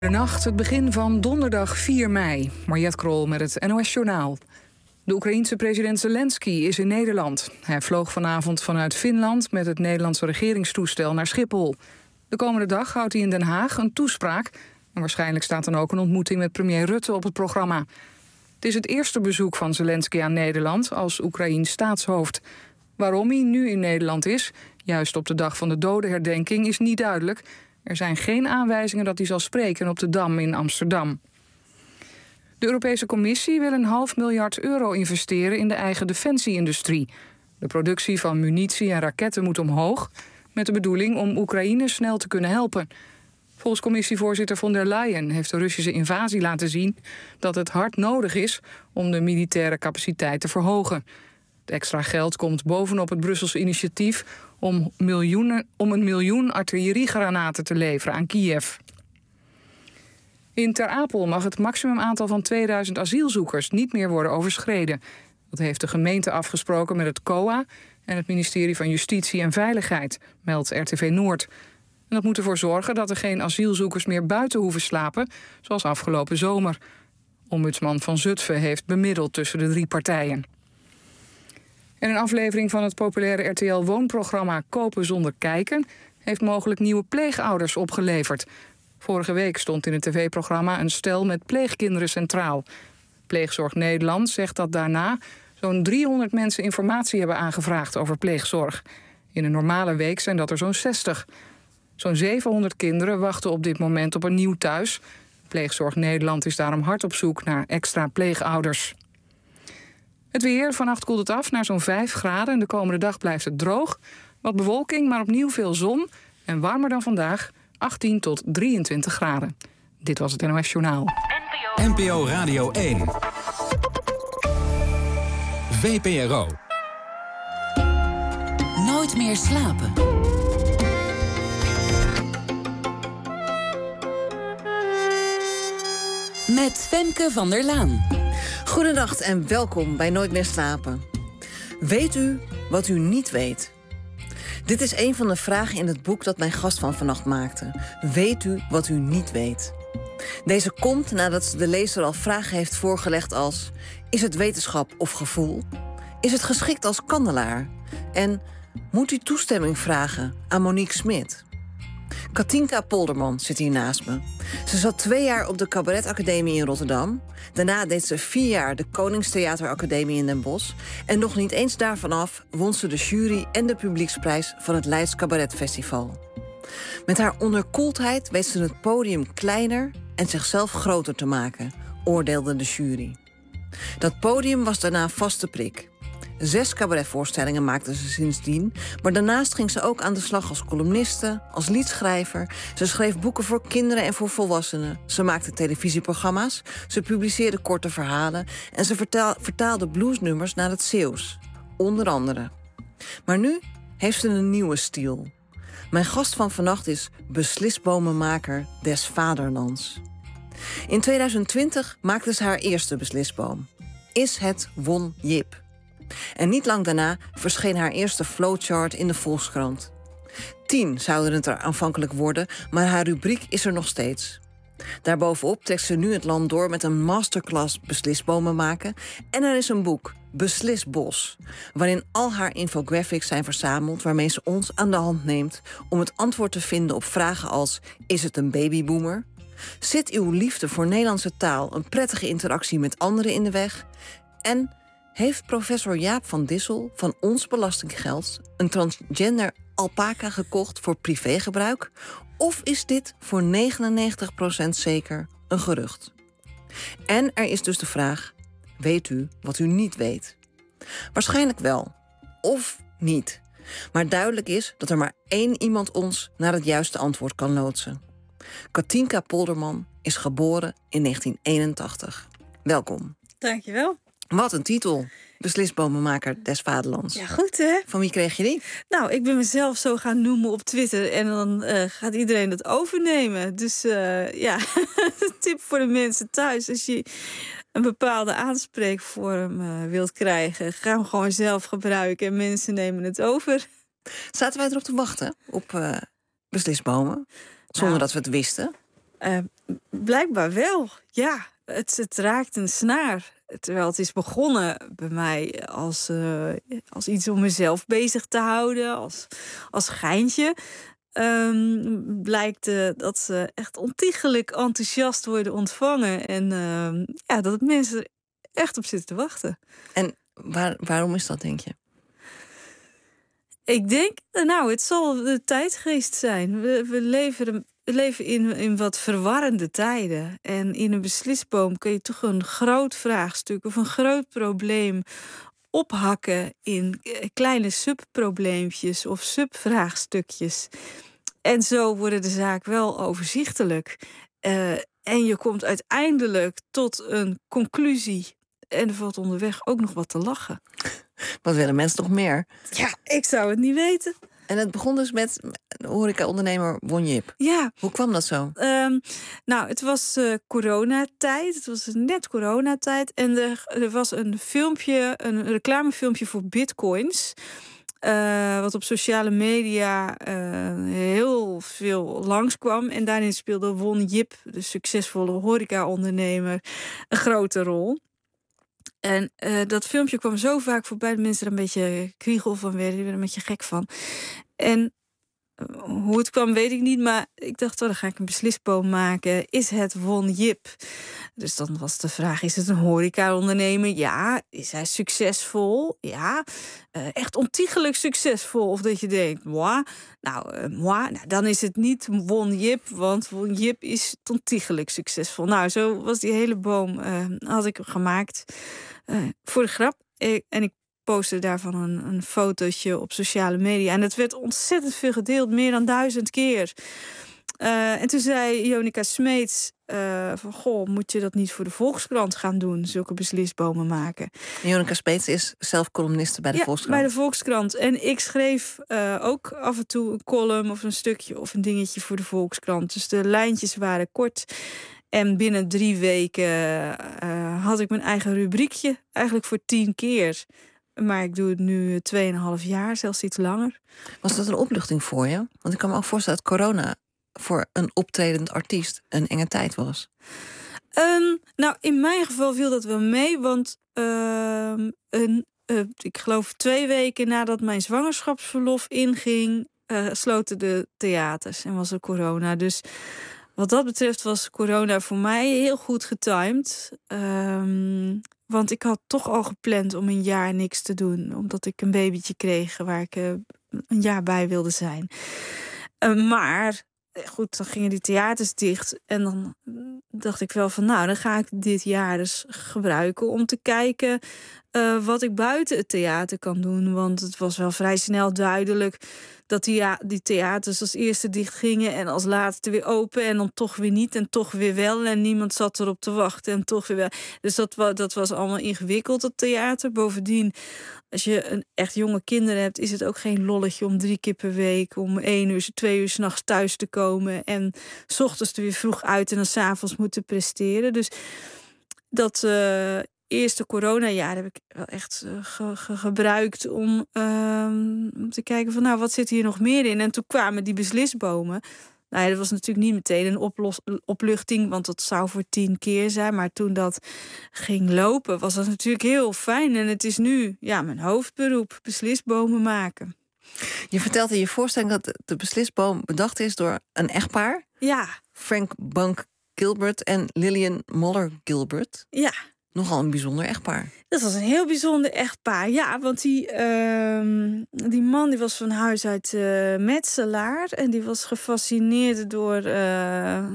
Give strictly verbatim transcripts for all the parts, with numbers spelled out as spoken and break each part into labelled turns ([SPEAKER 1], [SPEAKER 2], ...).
[SPEAKER 1] De nacht, het begin van donderdag vier mei. Mariette Krol met het N O S-journaal. De Oekraïense president Zelensky is in Nederland. Hij vloog vanavond vanuit Finland met het Nederlandse regeringstoestel naar Schiphol. De komende dag houdt hij in Den Haag een toespraak. En waarschijnlijk staat dan ook een ontmoeting met premier Rutte op het programma. Het is het eerste bezoek van Zelensky aan Nederland als Oekraïens staatshoofd. Waarom hij nu in Nederland is, juist op de dag van de dodenherdenking, is niet duidelijk. Er zijn geen aanwijzingen dat hij zal spreken op de Dam in Amsterdam. De Europese Commissie wil een half miljard euro investeren in de eigen defensie-industrie. De productie van munitie en raketten moet omhoog, met de bedoeling om Oekraïne snel te kunnen helpen. Volgens commissievoorzitter von der Leyen heeft de Russische invasie laten zien dat het hard nodig is om de militaire capaciteit te verhogen. Het extra geld komt bovenop het Brusselse initiatief om, miljoenen, om een miljoen artilleriegranaten te leveren aan Kiev. In Ter Apel mag het maximumaantal van tweeduizend asielzoekers niet meer worden overschreden. Dat heeft de gemeente afgesproken met het C O A en het ministerie van Justitie en Veiligheid, meldt R T V Noord. En dat moet ervoor zorgen dat er geen asielzoekers meer buiten hoeven slapen, zoals afgelopen zomer. Ombudsman Van Zutphen heeft bemiddeld tussen de drie partijen. En een aflevering van het populaire R T L-woonprogramma Kopen zonder kijken heeft mogelijk nieuwe pleegouders opgeleverd. Vorige week stond in het tv-programma een stel met pleegkinderen centraal. Pleegzorg Nederland zegt dat daarna zo'n driehonderd mensen informatie hebben aangevraagd over pleegzorg. In een normale week zijn dat er zo'n zestig. Zo'n zevenhonderd kinderen wachten op dit moment op een nieuw thuis. Pleegzorg Nederland is daarom hard op zoek naar extra pleegouders. Het weer, vannacht koelt het af naar zo'n vijf graden en de komende dag blijft het droog. Wat bewolking, maar opnieuw veel zon en warmer dan vandaag, achttien tot drieëntwintig graden. Dit was het N O S-journaal.
[SPEAKER 2] N P O Radio één. V P R O.
[SPEAKER 3] Nooit meer slapen. Met Femke van der Laan.
[SPEAKER 4] Goedendag en welkom bij Nooit meer slapen. Weet u wat u niet weet? Dit is een van de vragen in het boek dat mijn gast van vannacht maakte. Weet u wat u niet weet? Deze komt nadat ze de lezer al vragen heeft voorgelegd als: is het wetenschap of gevoel? Is het geschikt als kandelaar? En moet u toestemming vragen aan Monique Smit? Katinka Polderman zit hier naast me. Ze zat twee jaar op de Cabaretacademie in Rotterdam. Daarna deed ze vier jaar de Koningstheateracademie in Den Bosch. En nog niet eens daarvan af won ze de jury en de publieksprijs van het Leids Cabaretfestival. Met haar onderkoeldheid weet ze het podium kleiner en zichzelf groter te maken, oordeelde de jury. Dat podium was daarna een vaste prik. Zes cabaretvoorstellingen maakte ze sindsdien, maar daarnaast ging ze ook aan de slag als columniste, als liedschrijver. Ze schreef boeken voor kinderen en voor volwassenen. Ze maakte televisieprogramma's, ze publiceerde korte verhalen en ze vertaal, vertaalde bluesnummers naar het Zeeuws. Onder andere. Maar nu heeft ze een nieuwe stijl. Mijn gast van vannacht is beslisbomenmaker des vaderlands. In tweeduizend twintig maakte ze haar eerste beslisboom. Is het Won Jip? En niet lang daarna verscheen haar eerste flowchart in de Volkskrant. Tien zouden het er aanvankelijk worden, maar haar rubriek is er nog steeds. Daarbovenop trekt ze nu het land door met een masterclass beslisbomen maken. En er is een boek, Beslisbos, waarin al haar infographics zijn verzameld, waarmee ze ons aan de hand neemt om het antwoord te vinden op vragen als: is het een babyboomer? Zit uw liefde voor Nederlandse taal een prettige interactie met anderen in de weg? En heeft professor Jaap van Dissel van ons belastinggeld een transgender alpaca gekocht voor privégebruik? Of is dit voor negenennegentig procent zeker een gerucht? En er is dus de vraag: weet u wat u niet weet? Waarschijnlijk wel. Of niet. Maar duidelijk is dat er maar één iemand ons naar het juiste antwoord kan loodsen. Katinka Polderman is geboren in negentien eenentachtig. Welkom.
[SPEAKER 5] Dankjewel.
[SPEAKER 4] Wat een titel. Beslisbomenmaker des vaderlands.
[SPEAKER 5] Ja, goed hè?
[SPEAKER 4] Van wie kreeg je die?
[SPEAKER 5] Nou, ik ben mezelf zo gaan noemen op Twitter en dan uh, gaat iedereen dat overnemen. Dus uh, ja, tip voor de mensen thuis. Als je een bepaalde aanspreekvorm uh, wilt krijgen, ga hem gewoon zelf gebruiken en mensen nemen het over.
[SPEAKER 4] Zaten wij erop te wachten, op uh, beslisbomen? Zonder nou, dat we het wisten?
[SPEAKER 5] Uh, blijkbaar wel, ja. Het, het raakt een snaar. Terwijl het is begonnen bij mij als, uh, als iets om mezelf bezig te houden, als, als geintje. Um, blijkt uh, dat ze echt ontiegelijk enthousiast worden ontvangen. En uh, ja, dat het mensen er echt op zitten te wachten.
[SPEAKER 4] En waar, waarom is dat, denk je?
[SPEAKER 5] Ik denk, nou, het zal de tijdgeest zijn. We, we leven, we leven in, in wat verwarrende tijden. En in een beslisboom kun je toch een groot vraagstuk of een groot probleem ophakken in kleine subprobleempjes of subvraagstukjes. En zo wordt de zaak wel overzichtelijk. Uh, en je komt uiteindelijk tot een conclusie. En er valt onderweg ook nog wat te lachen.
[SPEAKER 4] Wat willen mensen nog meer?
[SPEAKER 5] Ja, ik zou het niet weten.
[SPEAKER 4] En het begon dus met horeca-ondernemer Won Jip.
[SPEAKER 5] Ja.
[SPEAKER 4] Hoe kwam dat zo?
[SPEAKER 5] Um, nou, het was uh, coronatijd. Het was net coronatijd. En er, er was een filmpje, een reclamefilmpje voor bitcoins. Uh, wat op sociale media uh, heel veel langskwam. En daarin speelde Won Jip, de succesvolle horeca-ondernemer, een grote rol. En uh, dat filmpje kwam zo vaak voorbij dat mensen er een beetje kriegel van werden. Die werden een beetje gek van. En uh, hoe het kwam weet ik niet. Maar ik dacht, oh, dan ga ik een beslisboom maken. Is het Won Jip? Dus dan was de vraag, is het een horeca-ondernemer? Ja. Is hij succesvol? Ja. Uh, echt ontiegelijk succesvol? Of dat je denkt, moi. Nou, uh, moi. Nou, dan is het niet Won Jip. Want Won Jip is ontiegelijk succesvol. Nou, zo was die hele boom, uh, had ik gemaakt. Uh, voor de grap. Ik, en ik postte daarvan een, een fotootje op sociale media. En dat werd ontzettend veel gedeeld. Meer dan duizend keer. Uh, en toen zei Jonica Smeets uh, van, goh, moet je dat niet voor de Volkskrant gaan doen? Zulke beslisbomen maken.
[SPEAKER 4] Jonica Smeets is zelf columniste bij de
[SPEAKER 5] ja,
[SPEAKER 4] Volkskrant.
[SPEAKER 5] bij de Volkskrant. En ik schreef uh, ook af en toe een column of een stukje of een dingetje voor de Volkskrant. Dus de lijntjes waren kort. En binnen drie weken uh, had ik mijn eigen rubriekje. Eigenlijk voor tien keer. Maar ik doe het nu tweeënhalf jaar, zelfs iets langer.
[SPEAKER 4] Was dat een opluchting voor je? Want ik kan me ook voorstellen dat corona voor een optredend artiest een enge tijd was.
[SPEAKER 5] Um, nou, in mijn geval viel dat wel mee. Want uh, een, uh, ik geloof twee weken nadat mijn zwangerschapsverlof inging, Uh, sloten de theaters en was er corona. Dus wat dat betreft was corona voor mij heel goed getimed. Um, want ik had toch al gepland om een jaar niks te doen. Omdat ik een babytje kreeg waar ik uh, een jaar bij wilde zijn. Uh, maar goed, dan gingen die theaters dicht. En dan dacht ik wel van, nou, dan ga ik dit jaar dus gebruiken om te kijken uh, wat ik buiten het theater kan doen. Want het was wel vrij snel duidelijk dat die, ja, die theaters als eerste dicht gingen en als laatste weer open. En dan toch weer niet en toch weer wel. En niemand zat erop te wachten en toch weer wel. Dus dat, dat was allemaal ingewikkeld, dat theater. Bovendien, als je een echt jonge kinderen hebt, is het ook geen lolletje om drie keer per week om één uur, twee uur 's nachts thuis te komen. En 's ochtends er weer vroeg uit en dan 's avonds moeten presteren. Dus dat uh, eerste coronajaar heb ik wel echt uh, ge- ge- gebruikt om uh, te kijken van, nou, wat zit hier nog meer in? En toen kwamen die beslisbomen. Nou ja, dat was natuurlijk niet meteen een oplos- opluchting, want dat zou voor tien keer zijn. Maar toen dat ging lopen, was dat natuurlijk heel fijn. En het is nu, ja, mijn hoofdberoep, beslisbomen maken.
[SPEAKER 4] Je vertelt in je voorstelling dat de beslisboom bedacht is door een echtpaar.
[SPEAKER 5] Ja.
[SPEAKER 4] Frank Bunk Gilbert en Lillian Moller Gilbert.
[SPEAKER 5] Ja.
[SPEAKER 4] Nogal een bijzonder echtpaar.
[SPEAKER 5] Dat was een heel bijzonder echtpaar. Ja, want die, uh, die man die was van huis uit uh, metselaar. En die was gefascineerd door uh, uh,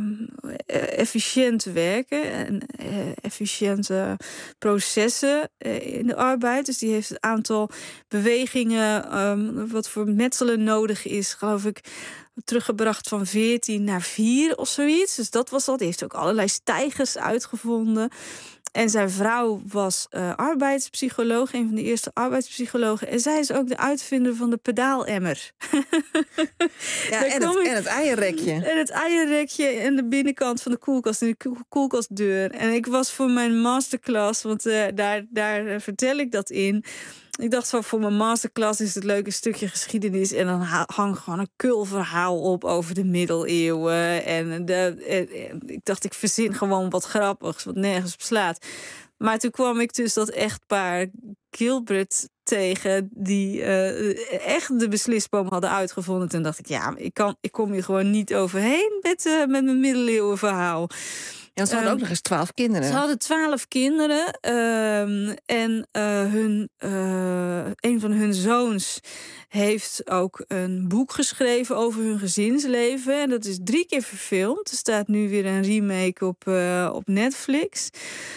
[SPEAKER 5] efficiënt werken. En uh, efficiënte processen uh, in de arbeid. Dus die heeft het aantal bewegingen um, wat voor metselen nodig is, geloof ik, teruggebracht van veertien naar vier of zoiets. Dus dat was dat. Die heeft ook allerlei stijgers uitgevonden. En zijn vrouw was uh, arbeidspsycholoog, een van de eerste arbeidspsychologen. En zij is ook de uitvinder van de pedaalemmer.
[SPEAKER 4] Ja, en het, ik... en het eierrekje.
[SPEAKER 5] En het eierrekje en de binnenkant van de koelkast en de koelkastdeur. En ik was voor mijn masterclass, want uh, daar, daar vertel ik dat in. ik dacht zo, voor mijn masterclass is het leuk een stukje geschiedenis. En dan hangt gewoon een kul verhaal op over de middeleeuwen. En, de, en ik dacht, ik verzin gewoon wat grappigs, wat nergens op slaat. Maar toen kwam ik dus dat echtpaar Gilbert tegen, die uh, echt de beslisboom hadden uitgevonden. Toen dacht ik, ja, ik, kan, ik kom hier gewoon niet overheen met, uh, met mijn middeleeuwen verhaal.
[SPEAKER 4] En ze hadden
[SPEAKER 5] Um,
[SPEAKER 4] ook nog eens twaalf kinderen.
[SPEAKER 5] Ze hadden twaalf kinderen. Um, en uh, hun, uh, een van hun zoons heeft ook een boek geschreven over hun gezinsleven. En dat is drie keer verfilmd. Er staat nu weer een remake op, uh, op Netflix.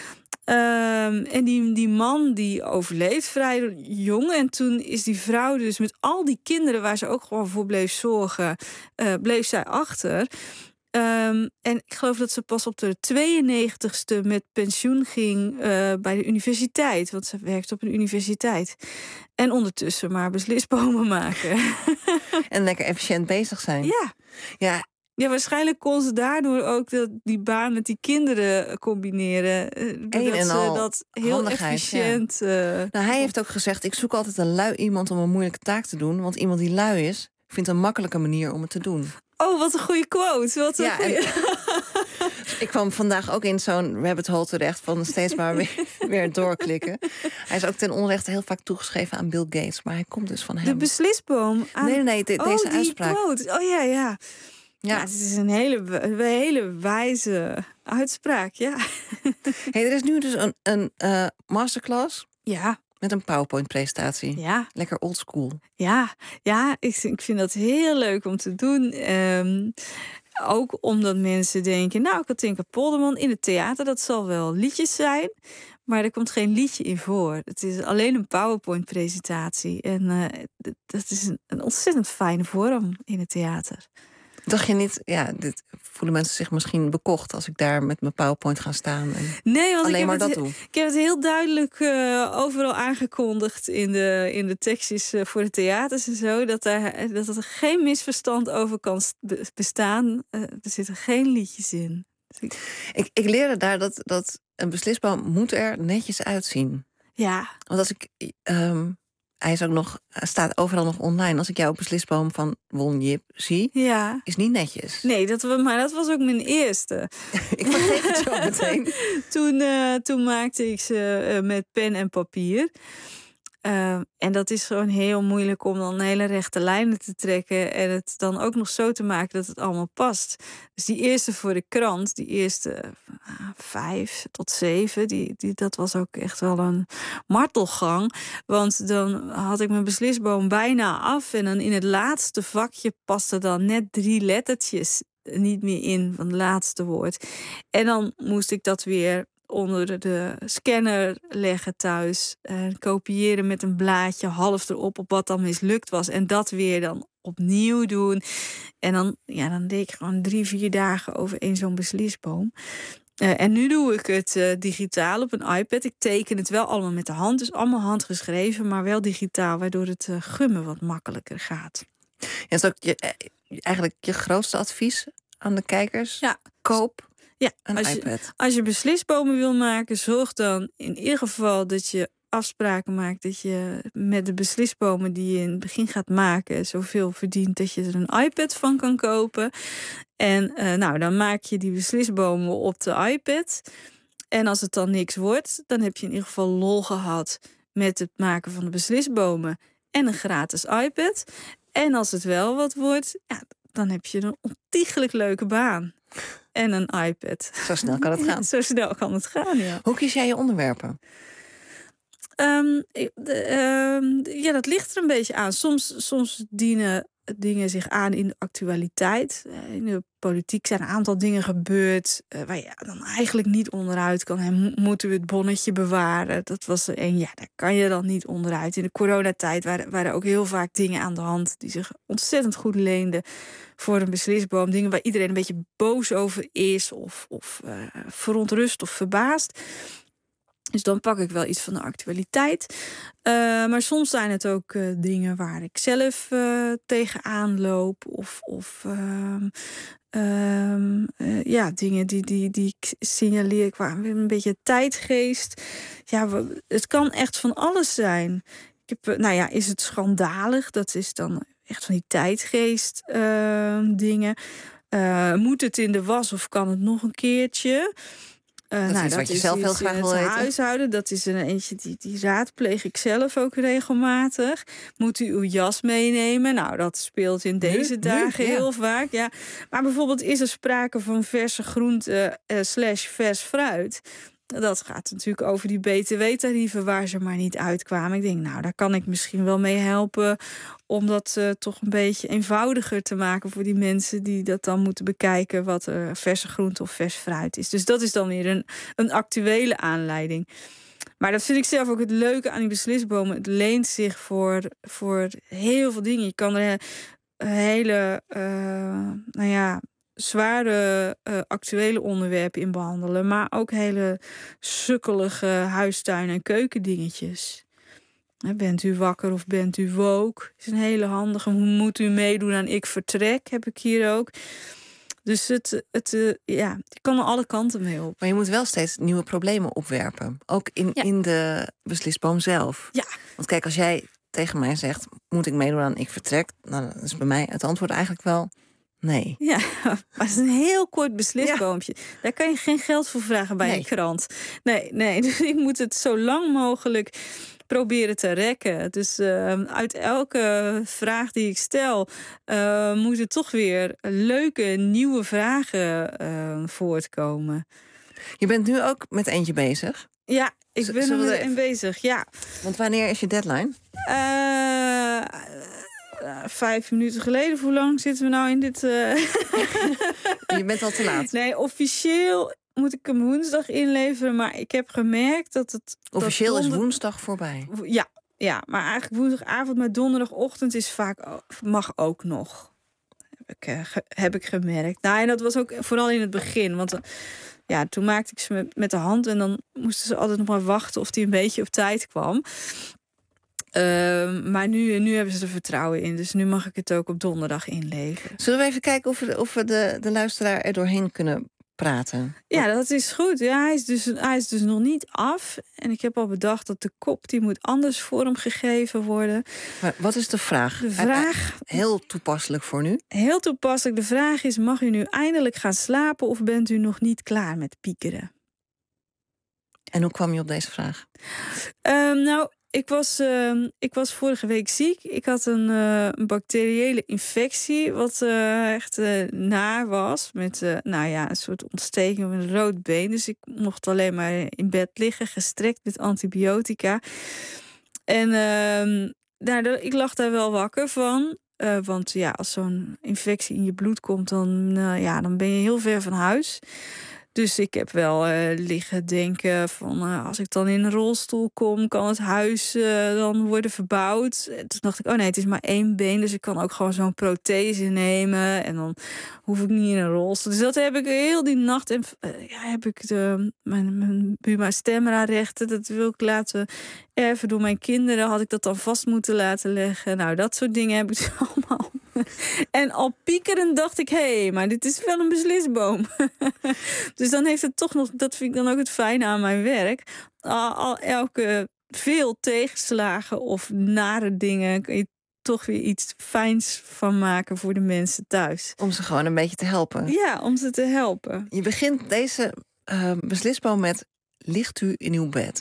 [SPEAKER 5] Um, en die, die man die overleed vrij jong. En toen is die vrouw dus met al die kinderen waar ze ook gewoon voor bleef zorgen, uh, bleef zij achter. Um, en ik geloof dat ze pas op de tweeënnegentigste met pensioen ging uh, bij de universiteit. Want ze werkt op een universiteit. En ondertussen maar beslisbomen maken.
[SPEAKER 4] En lekker efficiënt bezig zijn.
[SPEAKER 5] Ja.
[SPEAKER 4] Ja.
[SPEAKER 5] Ja, waarschijnlijk kon ze daardoor ook dat, die baan met die kinderen combineren.
[SPEAKER 4] Een en
[SPEAKER 5] ze
[SPEAKER 4] al
[SPEAKER 5] dat heel
[SPEAKER 4] handigheid,
[SPEAKER 5] efficiënt.
[SPEAKER 4] Ja.
[SPEAKER 5] Uh,
[SPEAKER 4] nou, hij heeft ook gezegd, ik zoek altijd een lui iemand om een moeilijke taak te doen. Want iemand die lui is, vindt een makkelijke manier om het te doen.
[SPEAKER 5] Oh, wat een goede quote. Wat een
[SPEAKER 4] ja,
[SPEAKER 5] goeie...
[SPEAKER 4] en, ik kwam vandaag ook in zo'n rabbit hole terecht van steeds maar weer, weer doorklikken. Hij is ook ten onrechte heel vaak toegeschreven aan Bill Gates, maar hij komt dus van hem.
[SPEAKER 5] De beslisboom? Aan...
[SPEAKER 4] Nee, nee, de,
[SPEAKER 5] oh,
[SPEAKER 4] deze
[SPEAKER 5] die
[SPEAKER 4] uitspraak.
[SPEAKER 5] Quote. Oh ja, ja.
[SPEAKER 4] Ja.
[SPEAKER 5] Ja, het is een hele, een hele wijze uitspraak, ja.
[SPEAKER 4] Hey, er is nu dus een, een uh, masterclass
[SPEAKER 5] Ja.
[SPEAKER 4] met een PowerPoint-presentatie.
[SPEAKER 5] Ja.
[SPEAKER 4] Lekker oldschool.
[SPEAKER 5] Ja, ja ik, ik vind dat heel leuk om te doen. Um, ook omdat mensen denken, nou, Katinka Polderman in het theater, dat zal wel liedjes zijn. Maar er komt geen liedje in voor. Het is alleen een PowerPoint-presentatie. En uh, dat is een, een ontzettend fijne vorm in het theater.
[SPEAKER 4] Dacht je niet, ja, dit voelen mensen zich misschien bekocht als ik daar met mijn PowerPoint ga staan en
[SPEAKER 5] nee, want
[SPEAKER 4] alleen
[SPEAKER 5] ik
[SPEAKER 4] maar
[SPEAKER 5] heb
[SPEAKER 4] dat
[SPEAKER 5] het,
[SPEAKER 4] doe?
[SPEAKER 5] Ik heb het heel duidelijk uh, overal aangekondigd in de, in de tekstjes uh, voor de theaters en zo, dat er, dat er geen misverstand over kan bestaan. Uh, er zitten geen liedjes in. Dus ik...
[SPEAKER 4] Ik, ik leerde daar dat, dat een beslisboom moet er netjes uitzien.
[SPEAKER 5] Ja.
[SPEAKER 4] Want als ik... Um, Hij is ook nog, staat overal nog online. Als ik jouw beslisboom van Won Jip zie,
[SPEAKER 5] ja.
[SPEAKER 4] is niet netjes.
[SPEAKER 5] Nee, dat, maar dat was ook mijn eerste.
[SPEAKER 4] Ik vergeet het zo meteen.
[SPEAKER 5] toen, uh, toen maakte ik ze uh, met pen en papier. Uh, en dat is gewoon heel moeilijk om dan hele rechte lijnen te trekken en het dan ook nog zo te maken dat het allemaal past. Dus die eerste voor de krant, die eerste uh, vijf tot zeven, die, die, dat was ook echt wel een martelgang. Want dan had ik mijn beslisboom bijna af en dan in het laatste vakje paste dan net drie lettertjes niet meer in van het laatste woord. En dan moest ik dat weer onder de scanner leggen thuis. En kopiëren met een blaadje half erop op wat dan mislukt was. En dat weer dan opnieuw doen. En dan, ja, dan deed ik gewoon drie, vier dagen over één zo'n beslisboom. Uh, en nu doe ik het uh, digitaal op een iPad. Ik teken het wel allemaal met de hand. Dus allemaal handgeschreven, maar wel digitaal. Waardoor het uh, gummen wat makkelijker gaat.
[SPEAKER 4] Ja, dat is ook je, eigenlijk je grootste advies aan de kijkers.
[SPEAKER 5] Ja.
[SPEAKER 4] Koop
[SPEAKER 5] Ja,
[SPEAKER 4] een
[SPEAKER 5] als
[SPEAKER 4] iPad.
[SPEAKER 5] Je, als je beslisbomen wil maken, zorg dan in ieder geval dat je afspraken maakt. Dat je met de beslisbomen die je in het begin gaat maken zoveel verdient dat je er een iPad van kan kopen. En uh, nou, dan maak je die beslisbomen op de iPad. En als het dan niks wordt, dan heb je in ieder geval lol gehad met het maken van de beslisbomen en een gratis iPad. En als het wel wat wordt, ja, dan heb je een ontiegelijk leuke baan. En een iPad.
[SPEAKER 4] Zo snel kan het gaan.
[SPEAKER 5] Zo snel kan het gaan, ja.
[SPEAKER 4] Hoe kies jij je onderwerpen?
[SPEAKER 5] Um, de, um, ja, dat ligt er een beetje aan. Soms, soms dienen dingen zich aan in de actualiteit. In de politiek zijn een aantal dingen gebeurd uh, waar je dan eigenlijk niet onderuit kan. En moeten we het bonnetje bewaren? Dat was er een. Ja, daar kan je dan niet onderuit. In de coronatijd waren, waren ook heel vaak dingen aan de hand die zich ontzettend goed leenden voor een beslisboom. Dingen waar iedereen een beetje boos over is of, of uh, verontrust of verbaasd. Dus dan pak ik wel iets van de actualiteit. Uh, maar soms zijn het ook uh, dingen waar ik zelf uh, tegenaan loop. Of, of uh, uh, uh, ja, dingen die, die, die ik signaleer qua een beetje tijdgeest. Ja, het kan echt van alles zijn. ik heb, nou ja, is het schandalig? Dat is dan echt van die tijdgeest uh, dingen. Uh, moet het in de was of kan het nog een keertje? Uh,
[SPEAKER 4] dat
[SPEAKER 5] nou,
[SPEAKER 4] is iets
[SPEAKER 5] dat
[SPEAKER 4] wat je
[SPEAKER 5] is
[SPEAKER 4] zelf
[SPEAKER 5] iets,
[SPEAKER 4] heel graag
[SPEAKER 5] uh,
[SPEAKER 4] wil
[SPEAKER 5] het
[SPEAKER 4] weten.
[SPEAKER 5] Huishouden, dat is een eentje die, die raadpleeg ik zelf ook regelmatig. Moet u uw jas meenemen? Nou, dat speelt in deze
[SPEAKER 4] nu,
[SPEAKER 5] dagen
[SPEAKER 4] nu, ja.
[SPEAKER 5] heel vaak. Ja. Maar bijvoorbeeld is er sprake van verse groenten uh, slash vers fruit. Dat gaat natuurlijk over die B T W-tarieven waar ze maar niet uitkwamen. Ik denk, nou, daar kan ik misschien wel mee helpen om dat uh, toch een beetje eenvoudiger te maken voor die mensen die dat dan moeten bekijken wat er verse groente of vers fruit is. Dus dat is dan weer een, een actuele aanleiding. Maar dat vind ik zelf ook het leuke aan die beslisbomen. Het leent zich voor, voor heel veel dingen. Je kan er hele, uh, nou ja, zware uh, actuele onderwerpen in behandelen, maar ook hele sukkelige huistuin- en keukendingetjes. Bent u wakker of bent u woke? Is een hele handige. Hoe moet u meedoen aan Ik Vertrek? Heb ik hier ook. Dus het, het, uh, ja, je kan er alle kanten mee op.
[SPEAKER 4] Maar je moet wel steeds nieuwe problemen opwerpen. Ook in,
[SPEAKER 5] ja.
[SPEAKER 4] in de beslisboom zelf.
[SPEAKER 5] Ja.
[SPEAKER 4] Want kijk, als jij tegen mij zegt, moet ik meedoen aan Ik Vertrek? Nou, dan is bij mij het antwoord eigenlijk wel nee.
[SPEAKER 5] Ja, maar het is een heel kort beslisboompje. Ja. Daar kan je geen geld voor vragen bij
[SPEAKER 4] nee.
[SPEAKER 5] een krant. Nee, nee, dus ik moet het zo lang mogelijk proberen te rekken. Dus uh, uit elke vraag die ik stel uh, moeten toch weer leuke nieuwe vragen uh, voortkomen.
[SPEAKER 4] Je bent nu ook met eentje bezig?
[SPEAKER 5] Ja, ik ben
[SPEAKER 4] Z-
[SPEAKER 5] er met
[SPEAKER 4] even...
[SPEAKER 5] een bezig, ja.
[SPEAKER 4] Want wanneer is je deadline?
[SPEAKER 5] Uh, uh, vijf minuten geleden. Hoe lang zitten we nou in dit... Uh...
[SPEAKER 4] Je bent al te laat.
[SPEAKER 5] Nee, officieel moet ik hem woensdag inleveren, maar ik heb gemerkt dat het...
[SPEAKER 4] Officieel
[SPEAKER 5] dat
[SPEAKER 4] donder... is woensdag voorbij.
[SPEAKER 5] Ja, ja, maar eigenlijk woensdagavond, maar donderdagochtend is vaak mag ook nog. Heb ik, uh, ge, heb ik gemerkt. Nou, en dat was ook vooral in het begin, want uh, ja, toen maakte ik ze met, met de hand en dan moesten ze altijd nog maar wachten of die een beetje op tijd kwam. Uh, maar nu, nu hebben ze er vertrouwen in, dus nu mag ik het ook op donderdag inleveren.
[SPEAKER 4] Zullen we even kijken of we, of we de, de luisteraar er doorheen kunnen praten?
[SPEAKER 5] Ja, dat is goed. Ja, hij, is dus, hij is dus nog niet af. En ik heb al bedacht dat de kop die moet anders vormgegeven worden.
[SPEAKER 4] Maar wat is de vraag?
[SPEAKER 5] De vraag...
[SPEAKER 4] Heel toepasselijk voor nu.
[SPEAKER 5] Heel toepasselijk. De vraag is, mag u nu eindelijk gaan slapen of bent u nog niet klaar met piekeren?
[SPEAKER 4] En hoe kwam je op deze vraag?
[SPEAKER 5] Um, nou... Ik was, uh, ik was vorige week ziek. Ik had een, uh, een bacteriële infectie, wat uh, echt uh, naar was. Met uh, nou ja, een soort ontsteking met een rood been. Dus ik mocht alleen maar in bed liggen, gestrekt met antibiotica. En uh, nou, ik lag daar wel wakker van. Uh, want ja, als zo'n infectie in je bloed komt, dan, uh, ja, dan ben je heel ver van huis. Dus ik heb wel uh, liggen denken van uh, als ik dan in een rolstoel kom, kan het huis uh, dan worden verbouwd. En toen dacht ik, oh nee, het is maar één been, dus ik kan ook gewoon zo'n prothese nemen en dan hoef ik niet in een rolstoel. Dus dat heb ik heel die nacht en uh, ja, heb ik de, mijn, mijn Buma Stemra rechten, dat wil ik laten erven door mijn kinderen. Had ik dat dan vast moeten laten leggen. Nou, dat soort dingen heb ik allemaal. En al piekerend dacht ik, hé, hey, maar dit is wel een beslisboom. Dus dan heeft het toch nog, dat vind ik dan ook het fijne aan mijn werk. Al, al elke veel tegenslagen of nare dingen kun je toch weer iets fijns van maken voor de mensen thuis.
[SPEAKER 4] Om ze gewoon een beetje te helpen.
[SPEAKER 5] Ja, om ze te helpen.
[SPEAKER 4] Je begint deze uh, beslisboom met, ligt u in uw bed?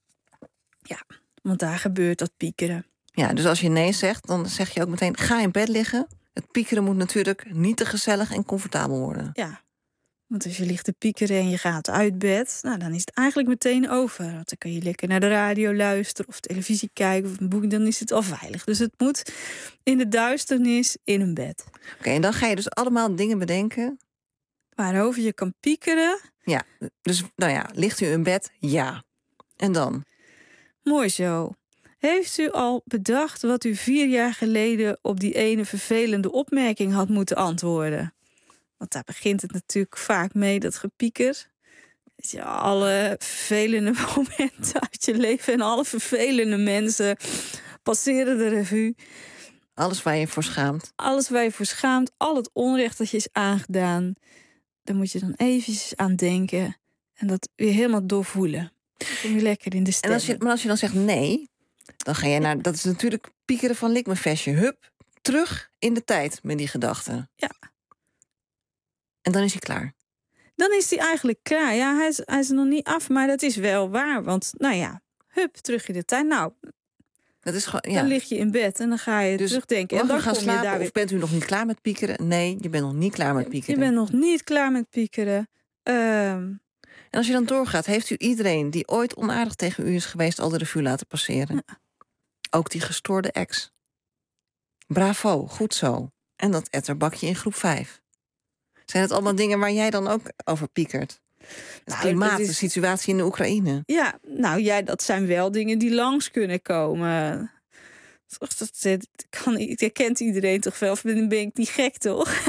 [SPEAKER 5] Ja, want daar gebeurt dat piekeren.
[SPEAKER 4] Ja, dus als je nee zegt, dan zeg je ook meteen, ga in bed liggen. Het piekeren moet natuurlijk niet te gezellig en comfortabel worden.
[SPEAKER 5] Ja, want als je ligt te piekeren en je gaat uit bed, nou, dan is het eigenlijk meteen over. Want dan kan je lekker naar de radio luisteren of televisie kijken of een boek, dan is het al veilig. Dus het moet in de duisternis in een bed.
[SPEAKER 4] Oké, okay, en dan ga je dus allemaal dingen bedenken
[SPEAKER 5] waarover je kan piekeren.
[SPEAKER 4] Ja, dus nou ja, ligt u in bed? Ja. En dan?
[SPEAKER 5] Mooi zo. Heeft u al bedacht wat u vier jaar geleden op die ene vervelende opmerking had moeten antwoorden? Want daar begint het natuurlijk vaak mee, dat gepieker. Dat je alle vervelende momenten uit je leven en alle vervelende mensen passeren de revue.
[SPEAKER 4] Alles waar je voor schaamt.
[SPEAKER 5] Alles waar je voor schaamt, al het onrecht dat je is aangedaan. Daar moet je dan eventjes aan denken en dat weer helemaal doorvoelen. Dan kom je lekker in de stemming.
[SPEAKER 4] En als je, maar als je dan zegt nee, Dan ga jij naar... Dat is natuurlijk piekeren van likmefestje. Hup, terug in de tijd met die gedachten.
[SPEAKER 5] Ja.
[SPEAKER 4] En dan is hij klaar.
[SPEAKER 5] Dan is hij eigenlijk klaar. Ja, hij is, hij is er nog niet af, maar dat is wel waar. Want, nou ja, hup, terug in de tijd. Nou,
[SPEAKER 4] Dat is gewoon, ja.
[SPEAKER 5] dan lig je in bed en dan ga je
[SPEAKER 4] Dus
[SPEAKER 5] terugdenken.
[SPEAKER 4] mag
[SPEAKER 5] En dan
[SPEAKER 4] je gaan
[SPEAKER 5] kom
[SPEAKER 4] slapen
[SPEAKER 5] je daar weer...
[SPEAKER 4] of bent u nog niet klaar met piekeren? Nee, je bent nog niet klaar met piekeren.
[SPEAKER 5] Je bent nog niet klaar met piekeren. Ehm,
[SPEAKER 4] En als je dan doorgaat, heeft u iedereen die ooit onaardig tegen u is geweest al de revue laten passeren?
[SPEAKER 5] Ja.
[SPEAKER 4] Ook die gestoorde ex. Bravo, goed zo. En dat etterbakje in groep vijf. Zijn het allemaal dingen waar jij dan ook over piekert? Het
[SPEAKER 5] Nou,
[SPEAKER 4] klimaat,
[SPEAKER 5] dat is-
[SPEAKER 4] de situatie in de Oekraïne.
[SPEAKER 5] ja, nou ja, dat zijn wel dingen die langs kunnen komen. Toch, dat, dat kan, dat kent iedereen toch wel? Of ben ben ik niet gek, toch?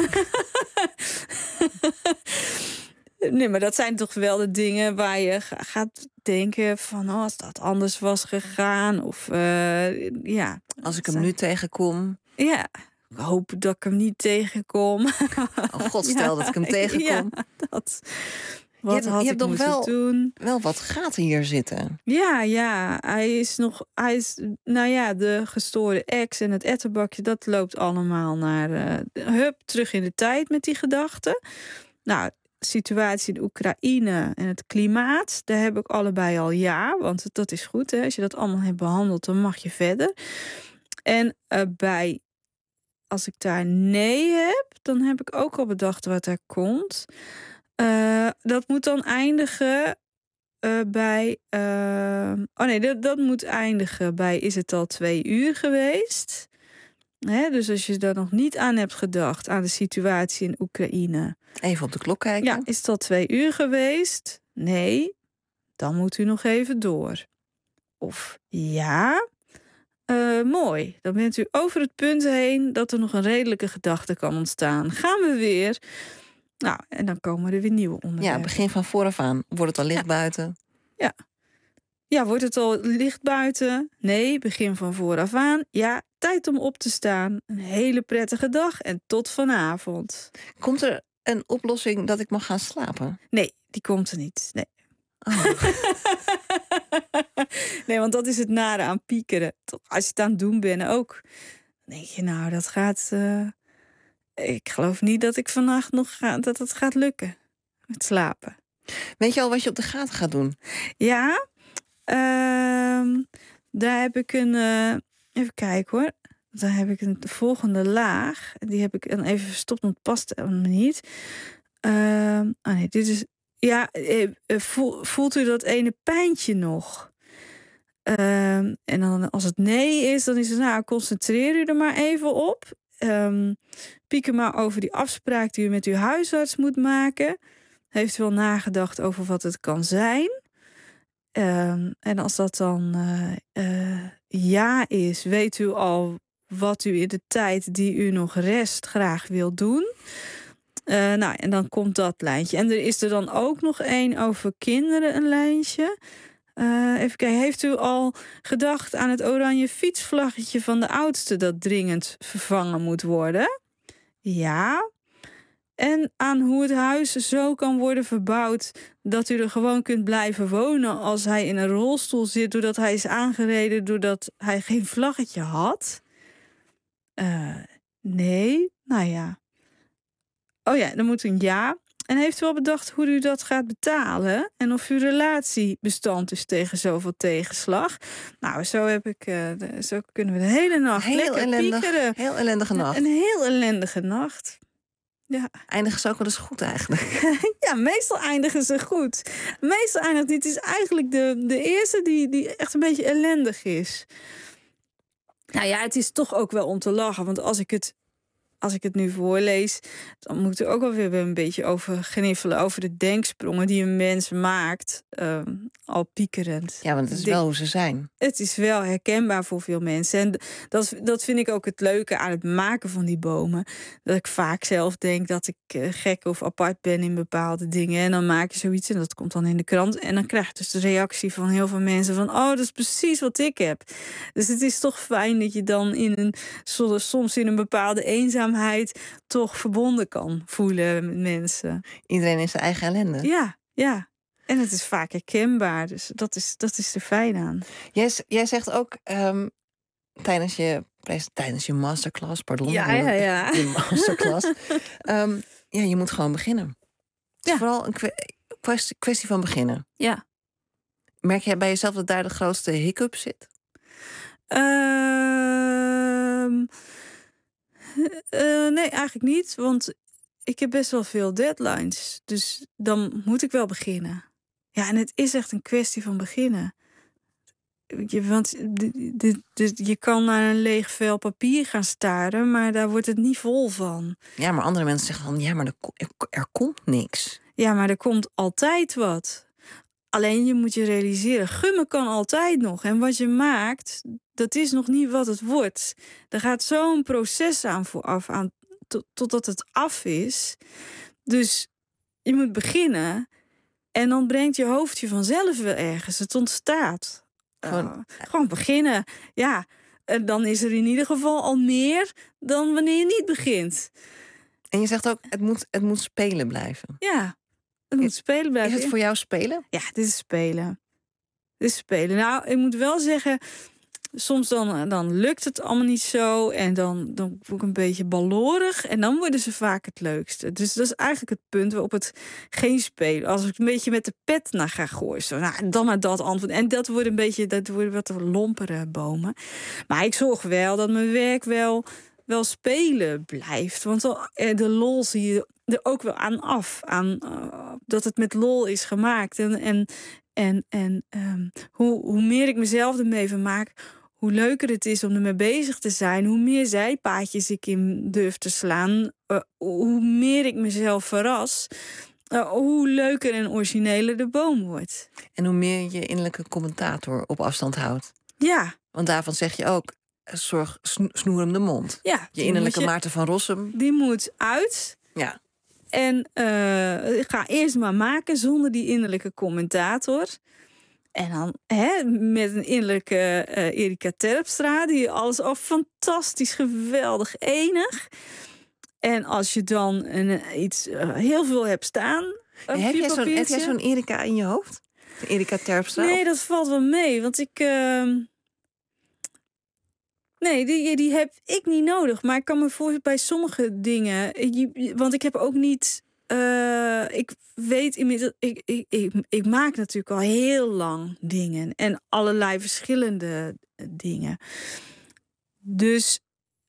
[SPEAKER 5] Nee, maar dat zijn toch wel de dingen waar je ga- gaat denken van... oh, als dat anders was gegaan. Of eh, ja.
[SPEAKER 4] Als ik hem
[SPEAKER 5] zijn-
[SPEAKER 4] nu tegenkom...
[SPEAKER 5] Ja, ik hoop dat ik hem niet tegenkom.
[SPEAKER 4] Oh god, stel dat ik hem tegenkom.
[SPEAKER 5] Ja, dat. Wat
[SPEAKER 4] hebt-
[SPEAKER 5] had
[SPEAKER 4] je
[SPEAKER 5] ik
[SPEAKER 4] hebt nog
[SPEAKER 5] moeten
[SPEAKER 4] wel-
[SPEAKER 5] doen?
[SPEAKER 4] Wel wat gaten hier zitten.
[SPEAKER 5] Ja, ja, hij is nog, hij is, nou ja, de gestoorde ex en het ettenbakje, dat loopt allemaal naar, eh, hup, terug in de tijd met die gedachten. Nou, situatie in Oekraïne en het klimaat, daar heb ik allebei al ja, want dat is goed, hè. Als je dat allemaal hebt behandeld, dan mag je verder. En eh, bij, als ik daar nee heb, dan heb ik ook al bedacht wat er komt. Eh, dat moet dan eindigen uh, bij... Uh, oh nee, dat, dat moet eindigen bij... Is het al twee uur geweest? Hè, dus als je daar nog niet aan hebt gedacht... aan de situatie in Oekraïne...
[SPEAKER 4] Even op de klok kijken.
[SPEAKER 5] Ja, is het al twee uur geweest? Nee, dan moet u nog even door. Of ja... Uh, mooi, dan bent u over het punt heen... dat er nog een redelijke gedachte kan ontstaan. Gaan we weer... Nou, en dan komen er weer nieuwe onderwerpen.
[SPEAKER 4] Ja, begin van vooraf aan. Wordt het al licht
[SPEAKER 5] Ja.
[SPEAKER 4] buiten?
[SPEAKER 5] Ja. Ja, wordt het al licht buiten? Nee, begin van vooraf aan. Ja, tijd om op te staan. Een hele prettige dag en tot vanavond.
[SPEAKER 4] Komt er een oplossing dat ik mag gaan slapen?
[SPEAKER 5] Nee, die komt er niet. Nee.
[SPEAKER 4] Oh.
[SPEAKER 5] Nee, want dat is het nare aan piekeren. Toch, als je het aan het doen bent ook. Dan denk je, nou, dat gaat... Uh... Ik geloof niet dat ik vannacht nog ga, dat het gaat lukken met slapen.
[SPEAKER 4] Weet je al wat je op de gaten gaat doen?
[SPEAKER 5] Ja, uh, daar heb ik een... Uh, even kijken hoor. Daar heb ik een volgende laag. Die heb ik dan even verstopt, want het past me niet. Uh, oh nee, dit is... Ja, voelt u dat ene pijntje nog? Uh, en dan als het nee is, dan is het... Nou, concentreer u er maar even op. Um, Pieker maar over die afspraak die u met uw huisarts moet maken. Heeft u wel nagedacht over wat het kan zijn? Um, en als dat dan uh, uh, ja is, weet u al wat u in de tijd die u nog rest graag wil doen? Uh, nou, en dan komt dat lijntje. En er is er dan ook nog één over kinderen, een lijntje. Uh, even kijken, heeft u al gedacht aan het oranje fietsvlaggetje van de oudste dat dringend vervangen moet worden? Ja. En aan hoe het huis zo kan worden verbouwd dat u er gewoon kunt blijven wonen als hij in een rolstoel zit doordat hij is aangereden doordat hij geen vlaggetje had? Uh, nee, nou ja. Oh ja, dan moet een ja. En heeft u al bedacht hoe u dat gaat betalen? En of uw relatie bestand is tegen zoveel tegenslag? Nou, zo heb ik, uh, de, zo kunnen we de hele nacht
[SPEAKER 4] heel
[SPEAKER 5] lekker
[SPEAKER 4] ellendig,
[SPEAKER 5] piekeren.
[SPEAKER 4] Heel ellendige nacht.
[SPEAKER 5] Een heel ellendige nacht. Ja.
[SPEAKER 4] Eindigen ze ook wel eens goed eigenlijk?
[SPEAKER 5] Ja, meestal eindigen ze goed. Meestal eindigt dit is eigenlijk de, de eerste die, die echt een beetje ellendig is. Nou ja, het is toch ook wel om te lachen. Want als ik het... Als ik het nu voorlees, dan moet ik ook wel weer een beetje over gniffelen. Over de denksprongen die een mens maakt, uh, al piekerend.
[SPEAKER 4] Ja, want het is wel hoe ze zijn.
[SPEAKER 5] Het is wel herkenbaar voor veel mensen. En dat, dat vind ik ook het leuke aan het maken van die bomen. Dat ik vaak zelf denk dat ik uh, gek of apart ben in bepaalde dingen. En dan maak je zoiets en dat komt dan in de krant. En dan krijg je dus de reactie van heel veel mensen van... oh, dat is precies wat ik heb. Dus het is toch fijn dat je dan in een, soms in een bepaalde eenzaamheid... toch verbonden kan voelen met mensen.
[SPEAKER 4] Iedereen in zijn eigen ellende.
[SPEAKER 5] Ja, ja. En het is vaak herkenbaar, dus dat is, dat is er fijn aan.
[SPEAKER 4] Jij, jij zegt ook um, tijdens, je, tijdens je masterclass, pardon.
[SPEAKER 5] Ja, ja, ja.
[SPEAKER 4] Je masterclass. um, ja, je moet gewoon beginnen. Het is
[SPEAKER 5] ja. vooral
[SPEAKER 4] een kwestie, kwestie van beginnen.
[SPEAKER 5] Ja.
[SPEAKER 4] Merk jij bij jezelf dat daar de grootste hiccup zit?
[SPEAKER 5] Uh, uh, nee, eigenlijk niet. Want ik heb best wel veel deadlines. Dus dan moet ik wel beginnen. Ja, en het is echt een kwestie van beginnen. Je, want de, de, de, je kan naar een leeg vel papier gaan staren, maar daar wordt het niet vol van.
[SPEAKER 4] Ja, maar andere mensen zeggen dan, ja, maar er, er, er komt niks.
[SPEAKER 5] Ja, maar er komt altijd wat. Alleen je moet je realiseren, gummen kan altijd nog. En wat je maakt, dat is nog niet wat het wordt. Er gaat zo'n proces aan vooraf, aan, to, totdat het af is. Dus je moet beginnen en dan brengt je hoofd je vanzelf wel ergens. Het ontstaat. Gewoon, uh, gewoon beginnen. Ja, en dan is er in ieder geval al meer dan wanneer je niet begint.
[SPEAKER 4] En je zegt ook, het moet, het moet spelen blijven.
[SPEAKER 5] Ja, het moet spelen blijven.
[SPEAKER 4] Is het voor jou spelen?
[SPEAKER 5] Ja, dit is spelen. Dit is spelen. Nou, ik moet wel zeggen, soms dan, dan lukt het allemaal niet zo. En dan, dan word ik een beetje ballorig. En dan worden ze vaak het leukste. Dus dat is eigenlijk het punt waarop het geen spelen. Als ik een beetje met de pet naar ga gooien. Zo, nou, dan maar dat antwoord. En dat wordt een beetje, dat worden wat lompere bomen. Maar ik zorg wel dat mijn werk wel, wel spelen blijft. Want de lol zie je er ook wel aan af. Aan uh, dat het met lol is gemaakt. En, en, en, en um, hoe, hoe meer ik mezelf ermee vermaak, hoe leuker het is om ermee bezig te zijn. Hoe meer zijpaadjes ik in durf te slaan. Uh, hoe meer ik mezelf verras. Uh, hoe leuker en origineler de boom wordt.
[SPEAKER 4] En hoe meer je innerlijke commentator op afstand houdt.
[SPEAKER 5] Ja.
[SPEAKER 4] Want daarvan zeg je ook, zorg, snoer hem de mond.
[SPEAKER 5] Ja,
[SPEAKER 4] je innerlijke
[SPEAKER 5] je,
[SPEAKER 4] Maarten van Rossum.
[SPEAKER 5] Die moet uit.
[SPEAKER 4] Ja.
[SPEAKER 5] En uh, ga eerst maar maken zonder die innerlijke commentator. En dan hè, met een innerlijke uh, Erika Terpstra, die alles al fantastisch, geweldig, enig. En als je dan een, iets uh, heel veel hebt staan.
[SPEAKER 4] Ja, heb, jij zo'n, heb jij zo'n Erika in je hoofd? Erika Terpstra?
[SPEAKER 5] Nee, dat valt wel mee. Want ik. Uh, Nee, die, die heb ik niet nodig. Maar ik kan me voorstellen bij sommige dingen. Want ik heb ook niet. Uh, ik weet inmiddels. Ik, ik, ik, ik maak natuurlijk al heel lang dingen. En allerlei verschillende dingen. Dus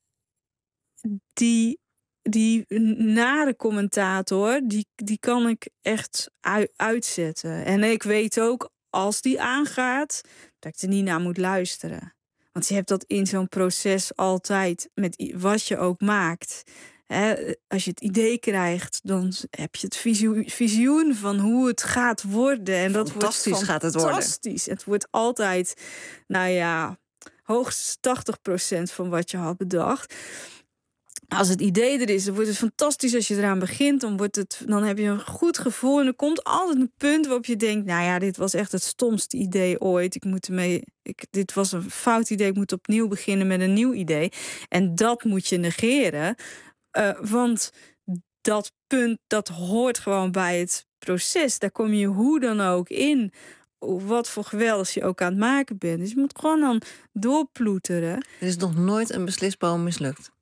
[SPEAKER 5] die, die nare commentator, die, die kan ik echt uitzetten. En ik weet ook, als die aangaat, dat ik er niet naar moet luisteren. Want je hebt dat in zo'n proces altijd, met wat je ook maakt. He, als je het idee krijgt, dan heb je het visioen, visioen van hoe het gaat worden. En dat
[SPEAKER 4] fantastisch
[SPEAKER 5] wordt
[SPEAKER 4] gaat het worden.
[SPEAKER 5] Fantastisch. Het wordt altijd, nou ja, hoogstens tachtig procent van wat je had bedacht. Als het idee er is, dan wordt het fantastisch. Als je eraan begint, dan, wordt het, dan heb je een goed gevoel. En er komt altijd een punt waarop je denkt, nou ja, dit was echt het stomste idee ooit. Ik moet ermee, ik, dit was een fout idee. Ik moet opnieuw beginnen met een nieuw idee. En dat moet je negeren. Uh, want dat punt, dat hoort gewoon bij het proces. Daar kom je hoe dan ook in. Wat voor geweldig je ook aan het maken bent. Dus je moet gewoon dan doorploeteren.
[SPEAKER 4] Er is nog nooit een beslisboom mislukt.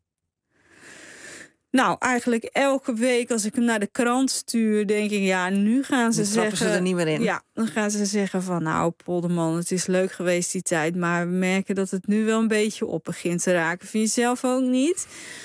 [SPEAKER 5] Nou, eigenlijk elke week als ik hem naar de krant stuur, denk ik, ja, nu gaan ze
[SPEAKER 4] dan
[SPEAKER 5] zeggen.
[SPEAKER 4] Ze er niet meer in.
[SPEAKER 5] Ja, dan gaan ze zeggen van, nou, Polderman, het is leuk geweest die tijd, maar we merken dat het nu wel een beetje op begint te raken. Vind je zelf ook niet?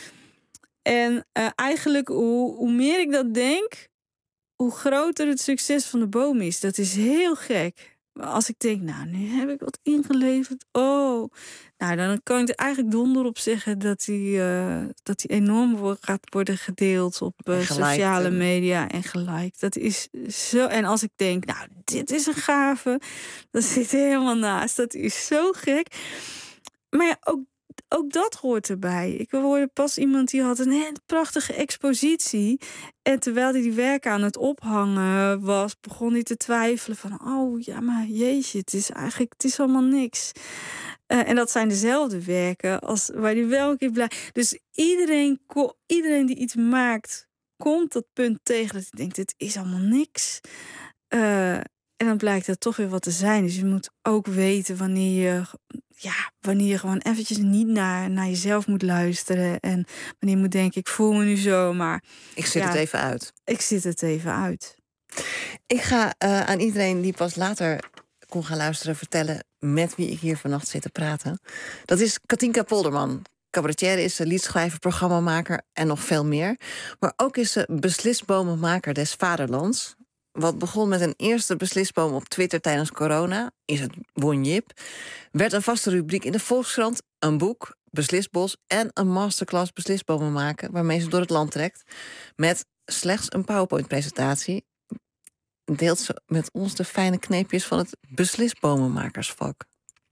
[SPEAKER 5] En uh, eigenlijk, hoe, hoe meer ik dat denk, hoe groter het succes van de boom is. Dat is heel gek. Maar als ik denk, nou, nu heb ik wat ingeleverd. Oh, nou, dan kan ik er eigenlijk donder op zeggen dat hij uh, dat hij enorm gaat worden gedeeld op uh, sociale media en geliked. Dat is zo. En als ik denk, nou, dit is een gave, dat zit er helemaal naast. Dat is zo gek. Maar ja, ook, ook dat hoort erbij. Ik hoorde pas iemand die had een hele prachtige expositie. En terwijl hij die werken aan het ophangen was, begon hij te twijfelen van, oh ja, maar jeetje, het is eigenlijk, het is allemaal niks. Uh, en dat zijn dezelfde werken als waar hij wel een keer blij. Dus iedereen, iedereen die iets maakt, komt dat punt tegen dat hij denkt, het is allemaal niks. Uh, En dan blijkt er toch weer wat te zijn. Dus je moet ook weten wanneer je, ja, wanneer je gewoon eventjes niet naar, naar jezelf moet luisteren. En wanneer je moet denken, ik voel me nu zo, maar...
[SPEAKER 4] Ik zit
[SPEAKER 5] ja,
[SPEAKER 4] het even uit.
[SPEAKER 5] Ik zit het even uit.
[SPEAKER 4] Ik ga uh, aan iedereen die pas later kon gaan luisteren vertellen met wie ik hier vannacht zit te praten. Dat is Katinka Polderman. Cabaretier is ze, liedschrijver, programmamaker en nog veel meer. Maar ook is ze beslisbomenmaker des vaderlands. Wat begon met een eerste beslisboom op Twitter tijdens corona, is het Wonjip, werd een vaste rubriek in de Volkskrant, een boek, Beslisbos, en een masterclass beslisbomen maken, waarmee ze door het land trekt. Met slechts een PowerPoint-presentatie deelt ze met ons de fijne kneepjes van het beslisbomenmakersvak.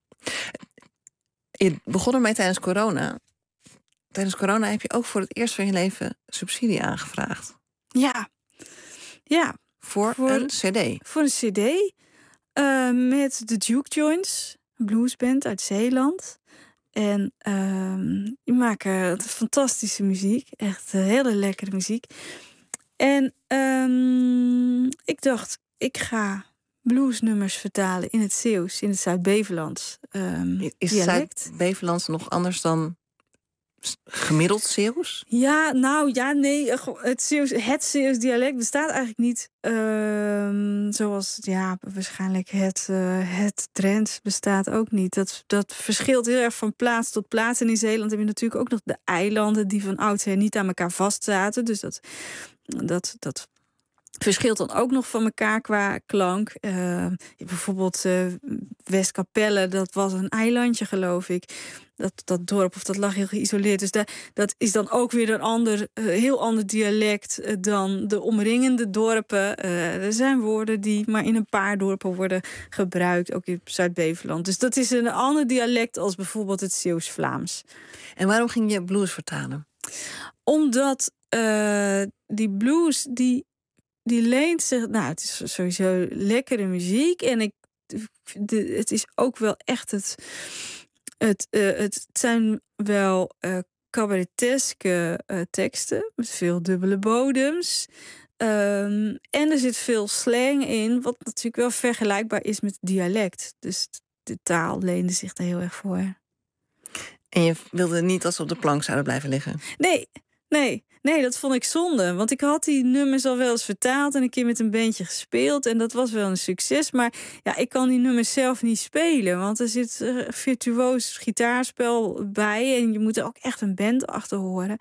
[SPEAKER 4] Je begon ermee tijdens corona. Tijdens corona heb je ook voor het eerst van je leven subsidie aangevraagd.
[SPEAKER 5] Ja, ja.
[SPEAKER 4] Voor, voor een cd?
[SPEAKER 5] Voor een cd uh, met de Duke Joints, een bluesband uit Zeeland. En uh, die maken fantastische muziek. Echt uh, hele lekkere muziek. En um, ik dacht, ik ga bluesnummers vertalen in het Zeeuws, in het Zuid-Bevelands um,
[SPEAKER 4] Is
[SPEAKER 5] dialect.
[SPEAKER 4] Zuid-Bevelands nog anders dan gemiddeld Zeeuws?
[SPEAKER 5] Ja, nou ja, nee. Het Zeeuws, het Zeeuws dialect bestaat eigenlijk niet uh, zoals, ja, waarschijnlijk het, uh, het Drents bestaat ook niet. Dat, dat verschilt heel erg van plaats tot plaats. En in Zeeland heb je natuurlijk ook nog de eilanden die van oudsher niet aan elkaar vastzaten. Dus dat, dat, dat verschilt dan ook nog van elkaar qua klank. Uh, bijvoorbeeld uh, Westkapelle, dat was een eilandje, geloof ik. Dat, dat dorp, of dat lag heel geïsoleerd. Dus daar, dat is dan ook weer een ander, uh, heel ander dialect uh, dan de omringende dorpen. Uh, er zijn woorden die maar in een paar dorpen worden gebruikt, ook in Zuid-Beveland. Dus dat is een ander dialect als bijvoorbeeld het Zeeuws-Vlaams.
[SPEAKER 4] En waarom ging je blues vertalen?
[SPEAKER 5] Omdat uh, die blues, die, die leent zich... Nou, het is sowieso lekkere muziek. En ik, de, het is ook wel echt het... Het, uh, het zijn wel uh, cabareteske uh, teksten met veel dubbele bodems. Um, en er zit veel slang in, wat natuurlijk wel vergelijkbaar is met dialect. Dus de taal leende zich daar heel erg voor.
[SPEAKER 4] En je wilde niet dat ze op de plank zouden blijven liggen?
[SPEAKER 5] Nee, nee. Nee, dat vond ik zonde. Want ik had die nummers al wel eens vertaald en een keer met een bandje gespeeld. En dat was wel een succes. Maar ja, ik kan die nummers zelf niet spelen. Want er zit uh, virtuoos gitaarspel bij. En je moet er ook echt een band achter horen.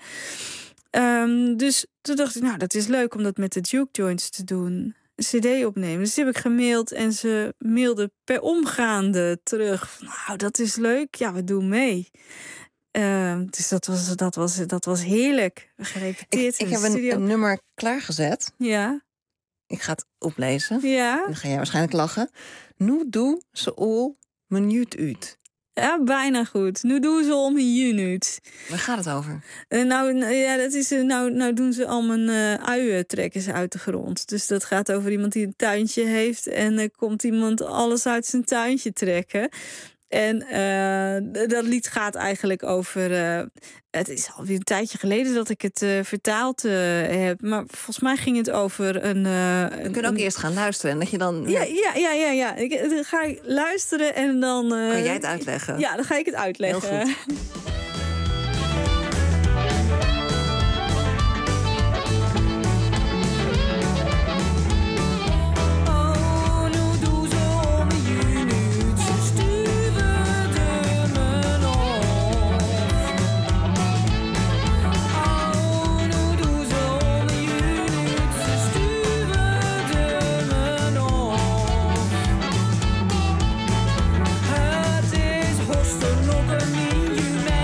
[SPEAKER 5] Um, dus toen dacht ik, nou, dat is leuk om dat met de Duke Joints te doen. Een cd opnemen. Dus die heb ik gemaild. En ze mailden per omgaande terug. Nou, dat is leuk. Ja, we doen mee. Uh, dus dat was, dat, was, dat was heerlijk. Gerepeteerd
[SPEAKER 4] ik,
[SPEAKER 5] in
[SPEAKER 4] ik
[SPEAKER 5] de
[SPEAKER 4] heb
[SPEAKER 5] studio.
[SPEAKER 4] een, een nummer klaargezet.
[SPEAKER 5] Ja.
[SPEAKER 4] Ik ga het oplezen.
[SPEAKER 5] Ja.
[SPEAKER 4] Dan ga jij waarschijnlijk lachen. Nu doe ze al minuut uit.
[SPEAKER 5] Ja, bijna goed. Nu doen ze om een minuut.
[SPEAKER 4] Waar gaat het over?
[SPEAKER 5] Uh, nou, ja, dat is, uh, nou, nou doen ze al mijn uh, uien trekken ze uit de grond. Dus dat gaat over iemand die een tuintje heeft. En er uh, komt iemand alles uit zijn tuintje trekken. En uh, dat lied gaat eigenlijk over... Uh, het is alweer een tijdje geleden dat ik het uh, vertaald uh, heb. Maar volgens mij ging het over een... Uh,
[SPEAKER 4] We kunnen ook
[SPEAKER 5] een...
[SPEAKER 4] eerst gaan luisteren. En dat je dan...
[SPEAKER 5] Ja, ja, ja, ja. ja. Ik, dan ga ik luisteren en dan... Uh...
[SPEAKER 4] Kan jij het uitleggen?
[SPEAKER 5] Ja, dan ga ik het uitleggen.
[SPEAKER 4] Heel goed.
[SPEAKER 6] Het is hosten nog een minuut.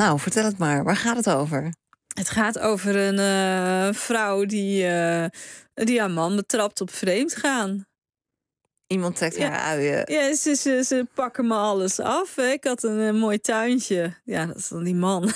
[SPEAKER 4] Nou, vertel het maar. Waar gaat het over?
[SPEAKER 5] Het gaat over een uh, vrouw die, uh, die haar man betrapt op vreemdgaan.
[SPEAKER 4] Iemand trekt
[SPEAKER 5] Ja.
[SPEAKER 4] haar uien.
[SPEAKER 5] Ja, ze, ze, ze pakken me alles af. Hè. Ik had een, een mooi tuintje. Ja, dat is dan die man.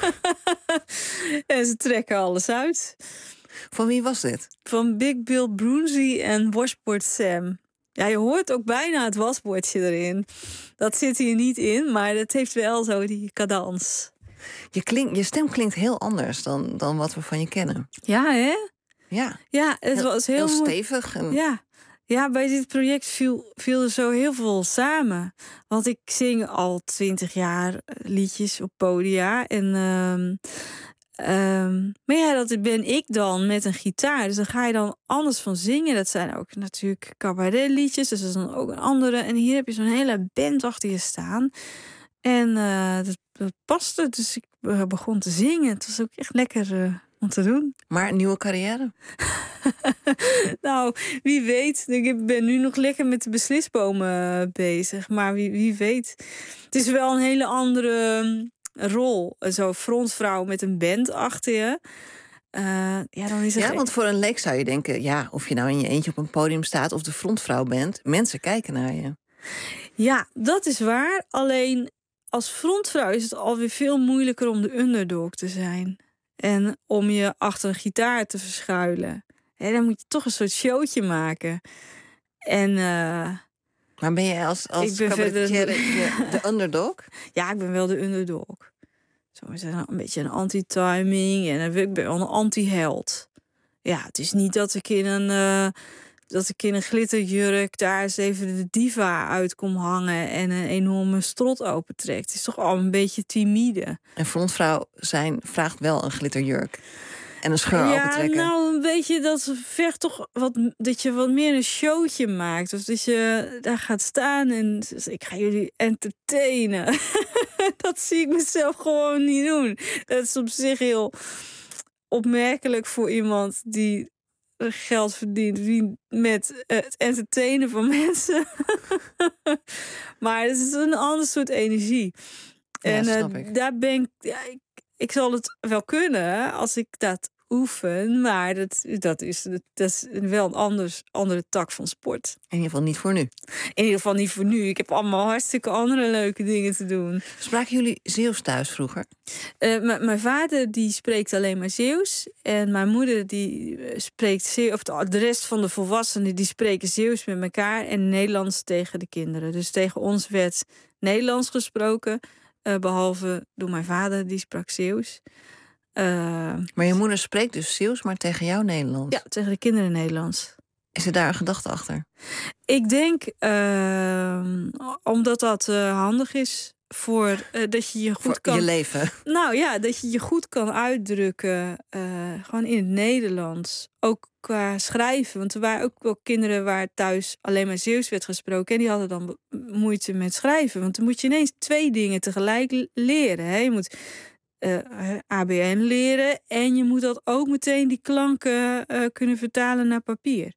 [SPEAKER 5] En ze trekken alles uit.
[SPEAKER 4] Van wie was dit?
[SPEAKER 5] Van Big Bill Broonzy en Washboard Sam. Ja, je hoort ook bijna het wasbordje erin. Dat zit hier niet in, maar het heeft wel zo die cadans.
[SPEAKER 4] Je, klink, je stem klinkt heel anders dan, dan wat we van je kennen.
[SPEAKER 5] Ja, hè?
[SPEAKER 4] Ja,
[SPEAKER 5] Ja, het
[SPEAKER 4] heel,
[SPEAKER 5] was heel,
[SPEAKER 4] heel
[SPEAKER 5] mooi.
[SPEAKER 4] stevig. En...
[SPEAKER 5] Ja. ja, bij dit project viel, viel er zo heel veel samen. Want ik zing al twintig jaar liedjes op podia. En, um, um, maar ja, dat ben ik dan met een gitaar. Dus dan ga je dan anders van zingen. Dat zijn ook natuurlijk cabaretliedjes. Dus dat is dan ook een andere. En hier heb je zo'n hele band achter je staan. En uh, dat, dat paste. Dus ik uh, begon te zingen. Het was ook echt lekker uh, om te doen.
[SPEAKER 4] Maar een nieuwe carrière?
[SPEAKER 5] Nou, wie weet. Ik ben nu nog lekker met de beslisbomen bezig. Maar wie, wie weet. Het is wel een hele andere rol. Zo frontvrouw met een band achter je. Uh, ja, dan is het
[SPEAKER 4] Ja,
[SPEAKER 5] echt...
[SPEAKER 4] want voor een leek zou je denken... ja, of je nou in je eentje op een podium staat... of de frontvrouw bent, mensen kijken naar je.
[SPEAKER 5] Ja, dat is waar. Alleen als frontvrouw is het alweer veel moeilijker om de underdog te zijn. En om je achter een gitaar te verschuilen. He, dan moet je toch een soort showtje maken. En uh,
[SPEAKER 4] maar ben jij als, als
[SPEAKER 5] ik ben verder
[SPEAKER 4] de, de underdog?
[SPEAKER 5] Ja, ik ben wel de underdog. Zo is een beetje een anti-timing en ik ben wel een anti-held. Ja, het is niet dat ik in een uh, dat ik in een glitterjurk daar eens even de diva uit kom hangen en een enorme strot opentrekt. Het is toch al een beetje timide.
[SPEAKER 4] En frontvrouw zijn vraagt wel een glitterjurk. En een scheur
[SPEAKER 5] ja,
[SPEAKER 4] opentrekken.
[SPEAKER 5] Nou, een beetje dat vergt toch wat, dat je wat meer een showtje maakt. Of dat je daar gaat staan en dus ik ga jullie entertainen. Dat zie ik mezelf gewoon niet doen. Dat is op zich heel opmerkelijk voor iemand die geld verdient met het entertainen van mensen. Maar het is een ander soort energie.
[SPEAKER 4] Ja,
[SPEAKER 5] en
[SPEAKER 4] snap
[SPEAKER 5] uh,
[SPEAKER 4] ik.
[SPEAKER 5] daar ben ik, ja, ik... Ik zal het wel kunnen als ik dat oefen, maar dat, dat, is, dat is wel een anders, andere tak van sport.
[SPEAKER 4] In ieder geval niet voor nu.
[SPEAKER 5] In ieder geval niet voor nu. Ik heb allemaal hartstikke andere leuke dingen te doen.
[SPEAKER 4] Spraken jullie Zeeuws thuis vroeger?
[SPEAKER 5] Uh, mijn vader die spreekt alleen maar Zeeuws. En mijn moeder die spreekt Zeeuws. Of de, de rest van de volwassenen die spreken Zeeuws met elkaar. En Nederlands tegen de kinderen. Dus tegen ons werd Nederlands gesproken. Uh, behalve door mijn vader, die sprak Zeeuws. Uh,
[SPEAKER 4] maar je moeder spreekt dus Zeeuws, maar tegen jou Nederlands?
[SPEAKER 5] Ja, tegen de kinderen Nederlands.
[SPEAKER 4] Is er daar een gedachte achter?
[SPEAKER 5] Ik denk, uh, omdat dat uh, handig is voor uh, dat je je goed
[SPEAKER 4] voor
[SPEAKER 5] kan...
[SPEAKER 4] je leven.
[SPEAKER 5] Nou ja, dat je je goed kan uitdrukken. Uh, gewoon in het Nederlands. Ook qua schrijven. Want er waren ook wel kinderen waar thuis alleen maar Zeeuws werd gesproken. En die hadden dan moeite met schrijven. Want dan moet je ineens twee dingen tegelijk leren. Hè? Je moet uh, A B N leren. En je moet dat ook meteen die klanken uh, kunnen vertalen naar papier.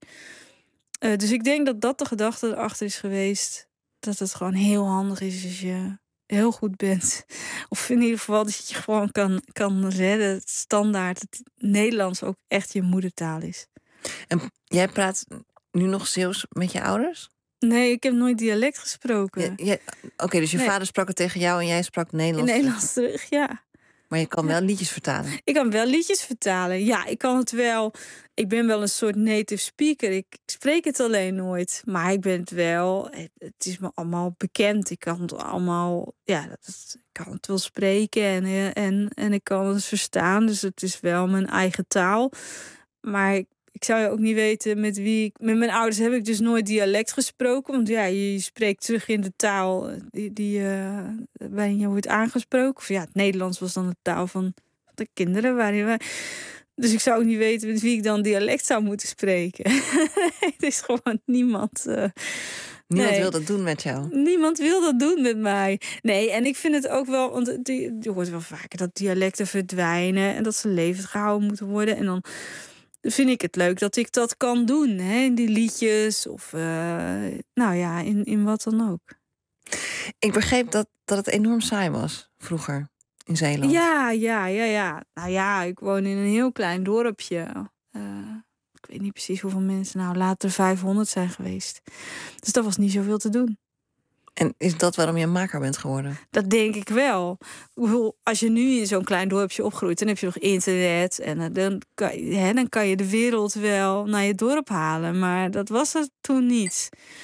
[SPEAKER 5] Uh, dus ik denk dat dat de gedachte erachter is geweest. Dat het gewoon heel handig is als je heel goed bent. Of in ieder geval dat je je gewoon kan, kan redden. Standaard. Dat Nederlands ook echt je moedertaal is.
[SPEAKER 4] En jij praat nu nog Zeeuws met je ouders?
[SPEAKER 5] Nee, ik heb nooit dialect gesproken.
[SPEAKER 4] Oké, okay, dus je nee. vader sprak het tegen jou en jij sprak Nederlands?
[SPEAKER 5] In Nederlands terug, ja.
[SPEAKER 4] Maar je kan wel ja. liedjes vertalen?
[SPEAKER 5] Ik kan wel liedjes vertalen. Ja, ik kan het wel. Ik ben wel een soort native speaker. Ik spreek het alleen nooit. Maar ik ben het wel. Het is me allemaal bekend. Ik kan het allemaal. Ja, ik kan het wel spreken en, en, en ik kan het verstaan. Dus het is wel mijn eigen taal. Maar ik, ik zou ook niet weten met wie ik... Met mijn ouders heb ik dus nooit dialect gesproken. Want ja, je spreekt terug in de taal die, die uh, waarin je wordt aangesproken. Of ja, het Nederlands was dan de taal van de kinderen. Waarin we... Dus ik zou ook niet weten met wie ik dan dialect zou moeten spreken. Het is gewoon niemand... Uh...
[SPEAKER 4] Niemand
[SPEAKER 5] nee.
[SPEAKER 4] wil dat doen met jou?
[SPEAKER 5] Niemand wil dat doen met mij. Nee, en ik vind het ook wel... Want je hoort wel vaker dat dialecten verdwijnen... en dat ze levend gehouden moeten worden. En dan vind ik het leuk dat ik dat kan doen. Hè? In die liedjes of... Uh, nou ja, in, in wat dan ook.
[SPEAKER 4] Ik begreep dat, dat het enorm saai was vroeger. in Zeeland?
[SPEAKER 5] Ja, ja, ja, ja. Nou ja, ik woon in een heel klein dorpje. Uh, ik weet niet precies hoeveel mensen nou later vijfhonderd zijn geweest. Dus dat was niet zoveel te doen.
[SPEAKER 4] En is dat waarom je een maker bent geworden?
[SPEAKER 5] Dat denk ik wel. Als je nu in zo'n klein dorpje opgroeit, dan heb je nog internet. En dan kan, je, hè, dan kan je de wereld wel naar je dorp halen. Maar dat was er toen niet.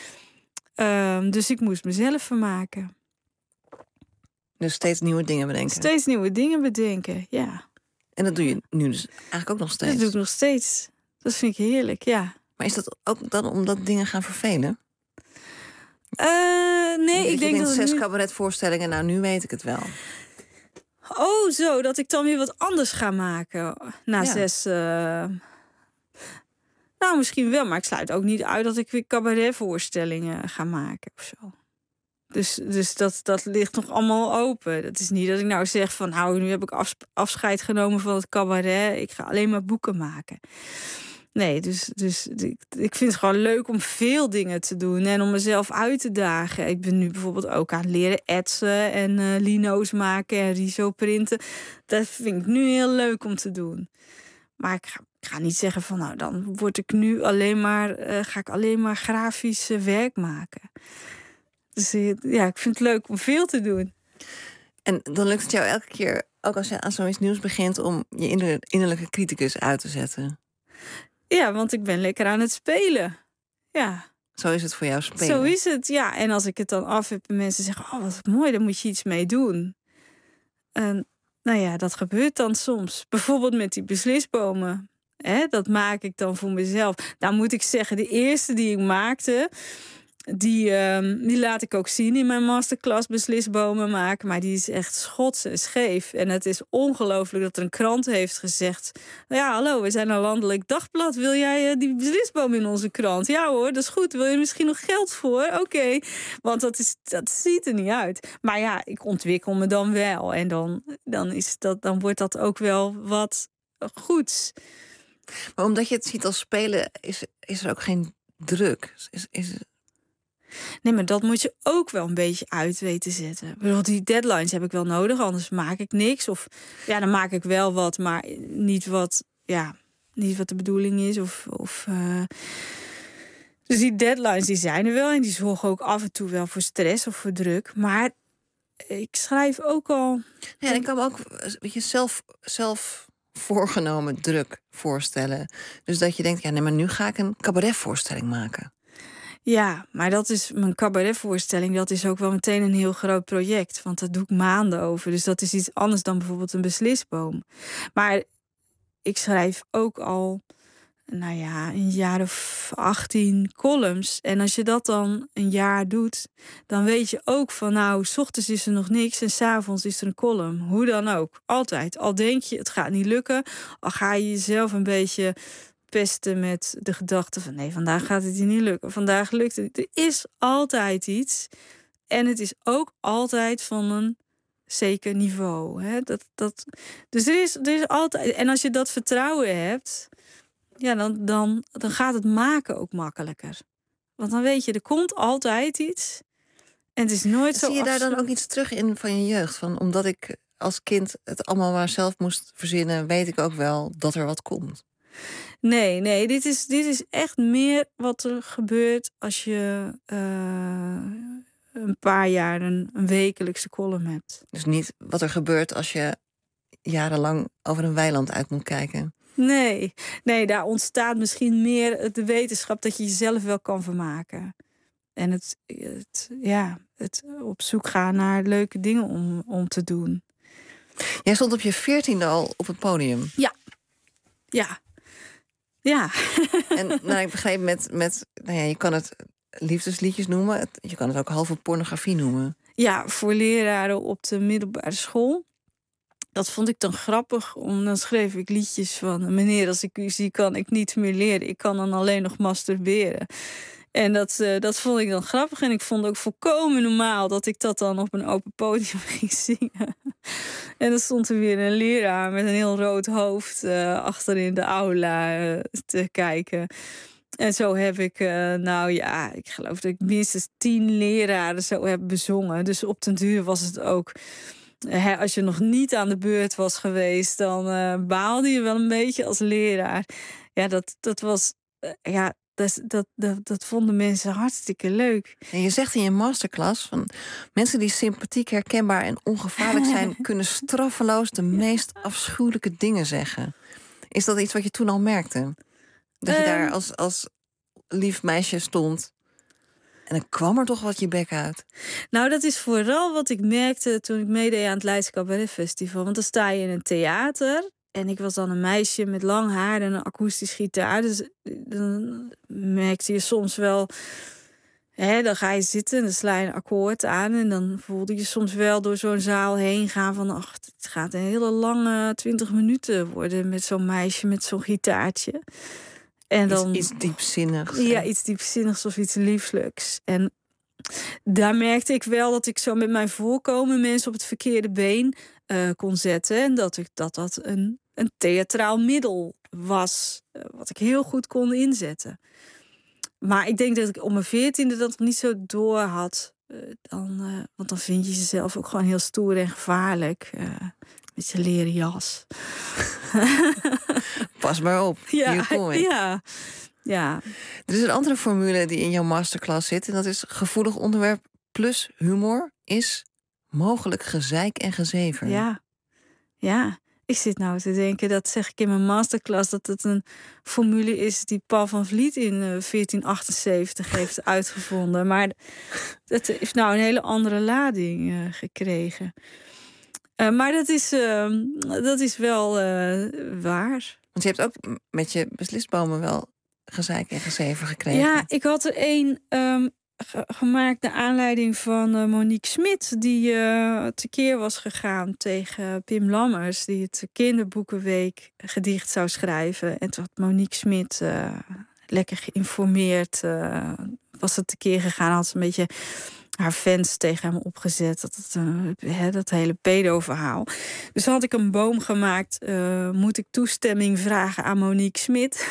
[SPEAKER 5] Um, dus ik moest mezelf vermaken.
[SPEAKER 4] Dus steeds nieuwe dingen bedenken?
[SPEAKER 5] Steeds nieuwe dingen bedenken, ja.
[SPEAKER 4] En dat doe je nu dus eigenlijk ook nog steeds?
[SPEAKER 5] Dat doe ik nog steeds. Dat vind ik heerlijk, ja.
[SPEAKER 4] Maar is dat ook dan omdat dingen gaan vervelen?
[SPEAKER 5] Uh, nee,
[SPEAKER 4] dus
[SPEAKER 5] ik denk dat
[SPEAKER 4] zes
[SPEAKER 5] nu...
[SPEAKER 4] cabaretvoorstellingen, nou nu weet ik het wel.
[SPEAKER 5] Oh, zo, dat ik dan weer wat anders ga maken na
[SPEAKER 4] ja.
[SPEAKER 5] zes... Uh... Nou, misschien wel, maar ik sluit ook niet uit dat ik weer cabaretvoorstellingen ga maken of zo. Dus, dus dat, dat ligt nog allemaal open. Dat is niet dat ik nou zeg van, nou, nu heb ik af, afscheid genomen van het cabaret. Ik ga alleen maar boeken maken. Nee, dus, dus ik, ik vind het gewoon leuk om veel dingen te doen en om mezelf uit te dagen. Ik ben nu bijvoorbeeld ook aan het leren etsen en uh, lino's maken en riso printen. Dat vind ik nu heel leuk om te doen. Maar ik ga, ik ga niet zeggen van, nou, dan word ik nu alleen maar, uh, ga ik alleen maar grafisch uh, werk maken. Dus ja, ik vind het leuk om veel te doen.
[SPEAKER 4] En dan lukt het jou elke keer, ook als je aan zoiets nieuws begint, om je innerlijke criticus uit te zetten?
[SPEAKER 5] Ja, want ik ben lekker aan het spelen. Ja.
[SPEAKER 4] Zo is het voor jou spelen?
[SPEAKER 5] Zo is het, ja. En als ik het dan af heb en mensen zeggen, oh, wat mooi, daar moet je iets mee doen. En nou ja, dat gebeurt dan soms. Bijvoorbeeld met die beslisbomen. Hè, dat maak ik dan voor mezelf. Nou moet ik zeggen, de eerste die ik maakte, Die, um, die laat ik ook zien in mijn masterclass beslisbomen maken. Maar die is echt schots en scheef. En het is ongelooflijk dat er een krant heeft gezegd, ja, hallo, we zijn een landelijk dagblad. Wil jij uh, die beslisboom in onze krant? Ja hoor, dat is goed. Wil je misschien nog geld voor? Oké. Okay. Want dat, is, dat ziet er niet uit. Maar ja, ik ontwikkel me dan wel. En dan, dan, is dat, dan wordt dat ook wel wat goeds.
[SPEAKER 4] Maar omdat je het ziet als spelen, is, is er ook geen druk? Is, is...
[SPEAKER 5] Nee, maar dat moet je ook wel een beetje uit weten zetten. Ik bedoel, die deadlines heb ik wel nodig, anders maak ik niks. Of ja, dan maak ik wel wat, maar niet wat, ja, niet wat de bedoeling is. Of, of, uh... Dus die deadlines die zijn er wel en die zorgen ook af en toe wel voor stress of voor druk. Maar ik schrijf ook al.
[SPEAKER 4] Ja, ik kan me ook weet je, zelf, zelf voorgenomen druk voorstellen. Dus dat je denkt, ja, nee, maar nu ga ik een cabaretvoorstelling maken.
[SPEAKER 5] Ja, maar dat is mijn cabaretvoorstelling. Dat is ook wel meteen een heel groot project. Want daar doe ik maanden over. Dus dat is iets anders dan bijvoorbeeld een beslisboom. Maar ik schrijf ook al, nou ja, een jaar of achttien columns. En als je dat dan een jaar doet, dan weet je ook van, nou, 's ochtends is er nog niks en 's avonds is er een column. Hoe dan ook. Altijd. Al denk je, het gaat niet lukken. Al ga je jezelf een beetje pesten met de gedachte van, nee, vandaag gaat het hier niet lukken. Vandaag lukt het. Er is altijd iets. En het is ook altijd van een zeker niveau. Hè? Dat, dat, dus er is, er is altijd. En als je dat vertrouwen hebt, ja, dan, dan, dan gaat het maken ook makkelijker. Want dan weet je, er komt altijd iets. En het is nooit zo.
[SPEAKER 4] Zie je daar dan ook iets terug in van je jeugd? Van, omdat ik als kind het allemaal maar zelf moest verzinnen, weet ik ook wel dat er wat komt.
[SPEAKER 5] Nee, nee, dit is, dit is echt meer wat er gebeurt als je uh, een paar jaar een, een wekelijkse column hebt.
[SPEAKER 4] Dus niet wat er gebeurt als je jarenlang over een weiland uit moet kijken.
[SPEAKER 5] Nee, nee, daar ontstaat misschien meer de wetenschap dat je jezelf wel kan vermaken. En het, het, ja, het op zoek gaan naar leuke dingen om, om te doen.
[SPEAKER 4] Jij stond op je veertiende al op het podium.
[SPEAKER 5] Ja, ja. Ja.
[SPEAKER 4] En nou, ik begreep met, met nou ja, je kan het liefdesliedjes noemen. Het, je kan het ook halve pornografie noemen.
[SPEAKER 5] Ja, voor leraren op de middelbare school. Dat vond ik dan grappig. Om, dan schreef ik liedjes van, meneer, als ik u zie kan ik niet meer leren. Ik kan dan alleen nog masturberen. En dat, uh, dat vond ik dan grappig. En ik vond het ook volkomen normaal dat ik dat dan op een open podium ging zingen. En dan stond er weer een leraar met een heel rood hoofd uh, achter in de aula uh, te kijken. En zo heb ik, uh, nou ja, ik geloof dat ik minstens tien leraren zo heb bezongen. Dus op den duur was het ook Hè, als je nog niet aan de beurt was geweest, dan uh, baalde je wel een beetje als leraar. Ja, dat, dat was... Uh, ja, dat, dat, dat, dat vonden mensen hartstikke leuk.
[SPEAKER 4] En je zegt in je masterclass van mensen die sympathiek, herkenbaar en ongevaarlijk zijn, kunnen straffeloos de meest afschuwelijke dingen zeggen. Is dat iets wat je toen al merkte? Dat je um, daar als, als lief meisje stond en dan kwam er toch wat je bek uit?
[SPEAKER 5] Nou, dat is vooral wat ik merkte toen ik meedeed aan het Leidse Cabaret Festival. Want dan sta je in een theater. En ik was dan een meisje met lang haar en een akoestisch gitaar. Dus dan merkte je soms wel... Hè, dan ga je zitten en dan sla je een akkoord aan. En dan voelde je soms wel door zo'n zaal heen gaan van... ach, het gaat een hele lange twintig minuten worden met zo'n meisje met zo'n gitaartje. En dan,
[SPEAKER 4] iets, iets diepzinnigs.
[SPEAKER 5] Ja, iets diepzinnigs of iets lieflijks. En daar merkte ik wel dat ik zo met mijn voorkomen mensen op het verkeerde been uh, kon zetten. En dat ik, dat, dat een, een theatraal middel was, uh, wat ik heel goed kon inzetten. Maar ik denk dat ik om mijn veertiende dat nog niet zo door had. Uh, dan, uh, want dan vind je jezelf ook gewoon heel stoer en gevaarlijk. Uh, met je leren jas.
[SPEAKER 4] Pas maar op.
[SPEAKER 5] Ja, ja, ja.
[SPEAKER 4] Er is een andere formule die in jouw masterclass zit. En dat is gevoelig onderwerp plus humor is mogelijk gezeik en gezever.
[SPEAKER 5] Ja, ja. Ik zit nou te denken, dat zeg ik in mijn masterclass... dat het een formule is die Paul van Vliet in uh, veertien achtenzeventig heeft uitgevonden. Maar dat heeft nou een hele andere lading uh, gekregen. Uh, maar dat is, uh, dat is wel uh, waar.
[SPEAKER 4] Want je hebt ook met je beslisbomen wel gezeik en gezever gekregen.
[SPEAKER 5] Ja, ik had er één um, ge- gemaakt naar aanleiding van uh, Monique Smit... die uh, tekeer was gegaan tegen Pim Lammers... die het kinderboekenweek gedicht zou schrijven. En toen had Monique Smit uh, lekker geïnformeerd... Uh, was het tekeer gegaan, had ze een beetje... haar fans tegen hem opgezet. Dat, het, uh, he, dat hele pedo-verhaal. Dus had ik een boom gemaakt. Uh, moet ik toestemming vragen aan Monique Smit?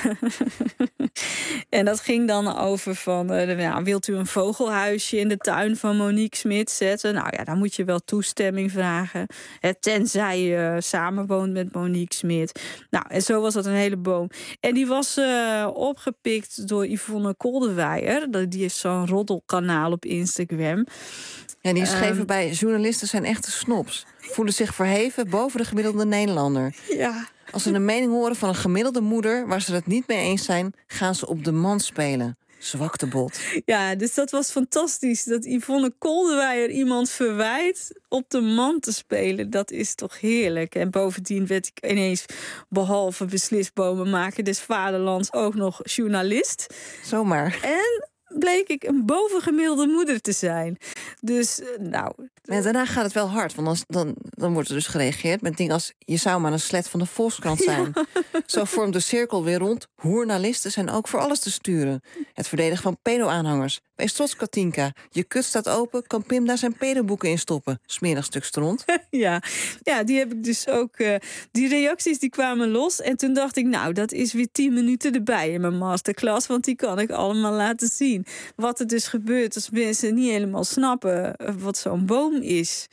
[SPEAKER 5] En dat ging dan over van... Uh, ja, wilt u een vogelhuisje in de tuin van Monique Smit zetten? Nou ja, dan moet je wel toestemming vragen. He, tenzij je uh, samenwoont met Monique Smit. Nou, en zo was dat een hele boom. En die was uh, opgepikt door Yvonne Kolderweijer. Die heeft zo'n roddelkanaal op Instagram.
[SPEAKER 4] Ja, die schreven um, bij journalisten zijn echte snobs. Voelen zich verheven boven de gemiddelde Nederlander.
[SPEAKER 5] Ja.
[SPEAKER 4] Als ze een mening horen van een gemiddelde moeder... waar ze het niet mee eens zijn, gaan ze op de man spelen. Zwaktebod.
[SPEAKER 5] Ja, dus dat was fantastisch. Dat Yvonne Kolderweijer iemand verwijt op de man te spelen. Dat is toch heerlijk. En bovendien werd ik ineens, behalve beslisbomen maken des vaderlands... ook nog journalist.
[SPEAKER 4] Zomaar.
[SPEAKER 5] En... bleek ik een bovengemiddelde moeder te zijn. Dus, nou...
[SPEAKER 4] Maar daarna gaat het wel hard, want dan, dan, dan wordt er dus gereageerd met dingen als... je zou maar een slet van de Volkskrant zijn. Ja. Zo vormt de cirkel weer rond. Journalisten zijn ook voor alles te sturen. Het verdedigen van pedo-aanhangers. Wees trots, Katinka. Je kut staat open, kan Pim daar zijn pedoboeken in stoppen. Smerig stuk stront.
[SPEAKER 5] Ja. Ja, die heb ik dus ook... Uh, die reacties die kwamen los. En toen dacht ik, nou, dat is weer tien minuten erbij in mijn masterclass. Want die kan ik allemaal laten zien. Wat er dus gebeurt als mensen niet helemaal snappen wat zo'n boom is.